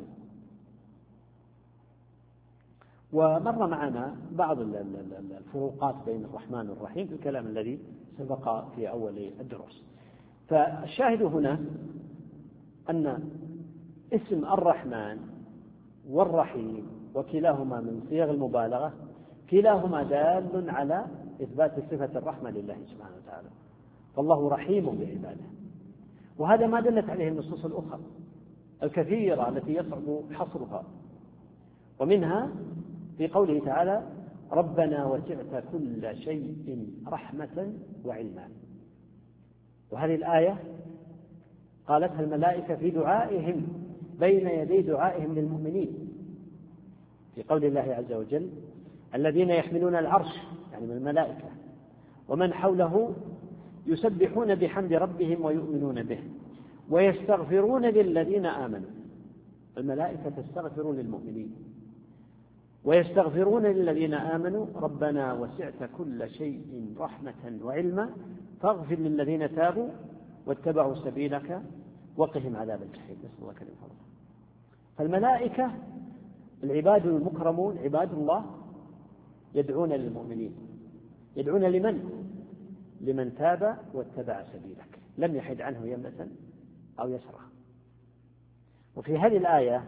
ومر معنا بعض الفروقات بين الرحمن والرحيم في الكلام الذي سبق في أول الدروس. فالشاهد هنا أن اسم الرحمن والرحيم، وكلاهما من صيغ المبالغة، كلاهما دال على إثبات صفة الرحمة لله سبحانه وتعالى، فالله رحيم بعباده، وهذا ما دلت عليه النصوص الأخرى الكثيرة التي يصعب حصرها، ومنها في قوله تعالى ربنا وسعت كل شيء رحمة وعلما. وهذه الآية قالتها الملائكة في دعائهم بين يدي دعائهم للمؤمنين، في قول الله عز وجل الذين يحملون العرش يعني من الملائكة ومن حوله يسبحون بحمد ربهم ويؤمنون به ويستغفرون للذين آمنوا. الملائكة تستغفر للمؤمنين ويستغفرون للذين آمنوا ربنا وسعت كل شيء رحمة وعلما فاغفر للذين تابوا واتبعوا سبيلك وقهم عذاب الجحيم. نسأل الله كريم فضله. فالملائكة العباد المكرمون عباد الله يدعون للمؤمنين، يدعون لمن؟ لمن تاب واتبع سبيلك، لم يحد عنه يمنة أو يسرى. وفي هذه الآية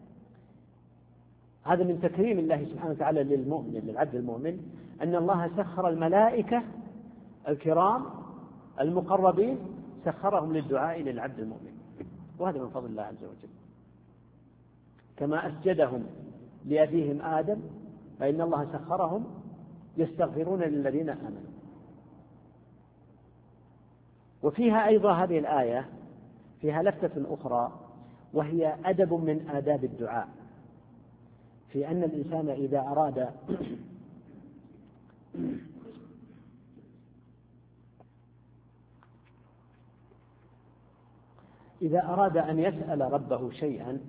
هذا من تكريم الله سبحانه وتعالى للمؤمن للعبد المؤمن أن الله سخر الملائكة الكرام المقربين سخرهم للدعاء للعبد المؤمن، وهذا من فضل الله عز وجل. كما أسجدهم لأبيهم آدم فإن الله سخرهم يستغفرون للذين آمنوا. وفيها أيضا هذه الآية فيها لفتة أخرى وهي أدب من آداب الدعاء، في أن الإنسان إذا أراد إذا أراد أن يسأل ربه شيئا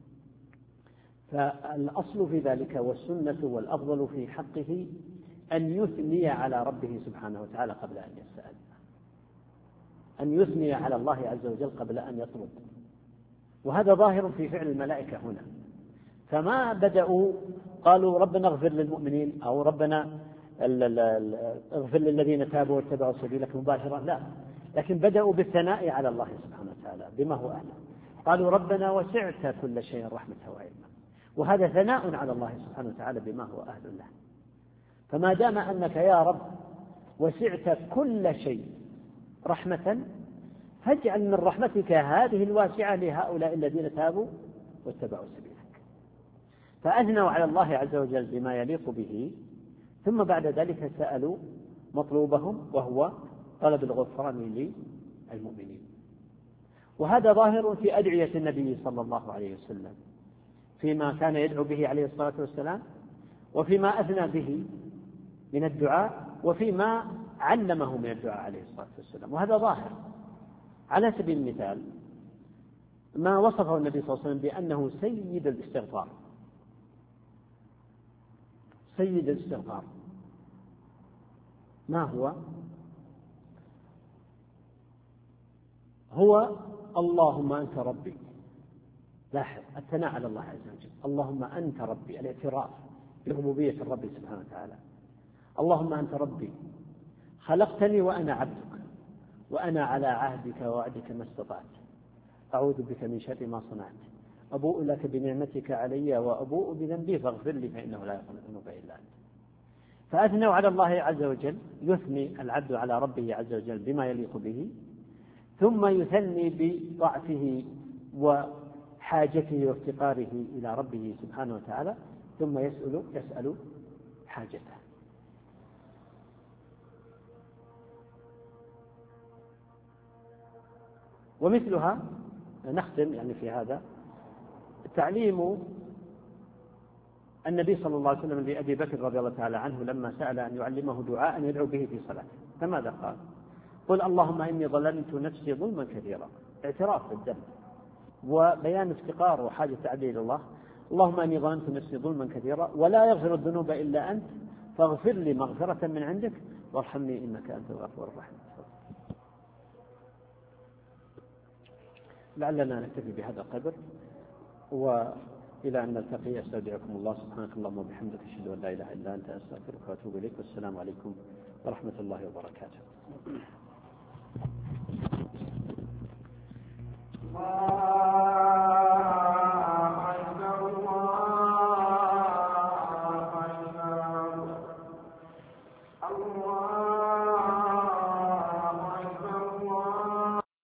فالأصل في ذلك والسنة والأفضل في حقه أن يثني على ربه سبحانه وتعالى قبل أن يسأل، أن يثني على الله عز وجل قبل أن يطلب، وهذا ظاهر في فعل الملائكة هنا. فما بدأوا قالوا ربنا اغفر للمؤمنين أو ربنا اغفر للذين تابوا واتبعوا سبيلك مباشرة، لا، لكن بدأوا بالثناء على الله سبحانه وتعالى بما هو أهله. قالوا ربنا وسعت كل شيء رحمة وعلما، وهذا ثناء على الله سبحانه وتعالى بما هو أهل له. فما دام أنك يا رب وسعت كل شيء رحمة فاجعل من رحمتك هذه الواسعة لهؤلاء الذين تابوا واتبعوا سبيلك. فأثنوا على الله عز وجل بما يليق به، ثم بعد ذلك سألوا مطلوبهم وهو طلب الغفران للمؤمنين. وهذا ظاهر في أدعية النبي صلى الله عليه وسلم فيما كان يدعو به عليه الصلاة والسلام، وفيما أثنى به من الدعاء، وفيما علمه من الدعاء عليه الصلاة والسلام. وهذا ظاهر. على سبيل المثال ما وصفه النبي صلى الله عليه وسلم بأنه سيد الاستغفار. سيد الاستغفار ما هو؟ هو اللهم أنت ربي. لاحظ الثناء على الله عز وجل، اللهم أنت ربي، الاعتراف بربوبية الرب سبحانه وتعالى. اللهم أنت ربي خلقتني وأنا عبدك وأنا على عهدك ووعدك ما استطعت، أعوذ بك من شر ما صنعت، أبوء لك بنعمتك علي وأبوء بذنبي فاغفر لي فإنه لا يغفر الذنوب إلا أنت. فأثنوا على الله عز وجل، يثني العبد على ربه عز وجل بما يليق به، ثم يثني بضعفه وحاجته وافتقاره إلى ربه سبحانه وتعالى، ثم يسأل يسأل حاجته. ومثلها نختم يعني في هذا تعليم النبي صلى الله عليه وسلم لأبي بكر رضي الله تعالى عنه لما سأل أن يعلمه دعاء يدعو به في صلاته، فماذا قال؟ قل اللهم إني ظلمت نفسي ظلما كثيرا، اعتراف بالذنب وبيان افتقار وحاجة عبده إلى الله. اللهم إني ظلمت نفسي ظلما كثيرا ولا يغفر الذنوب إلا أنت فاغفر لي مغفرة من عندك وارحمني إنك أنت الغفور الرحيم. لعلنا نكتفي بهذا القدر، وإلى أن نلتقي أستودعكم الله. سبحانك اللهم وبحمدك أشهد أن لا إله إلا أنت أستغفرك وأتوب إليك، والسلام عليكم ورحمة الله وبركاته.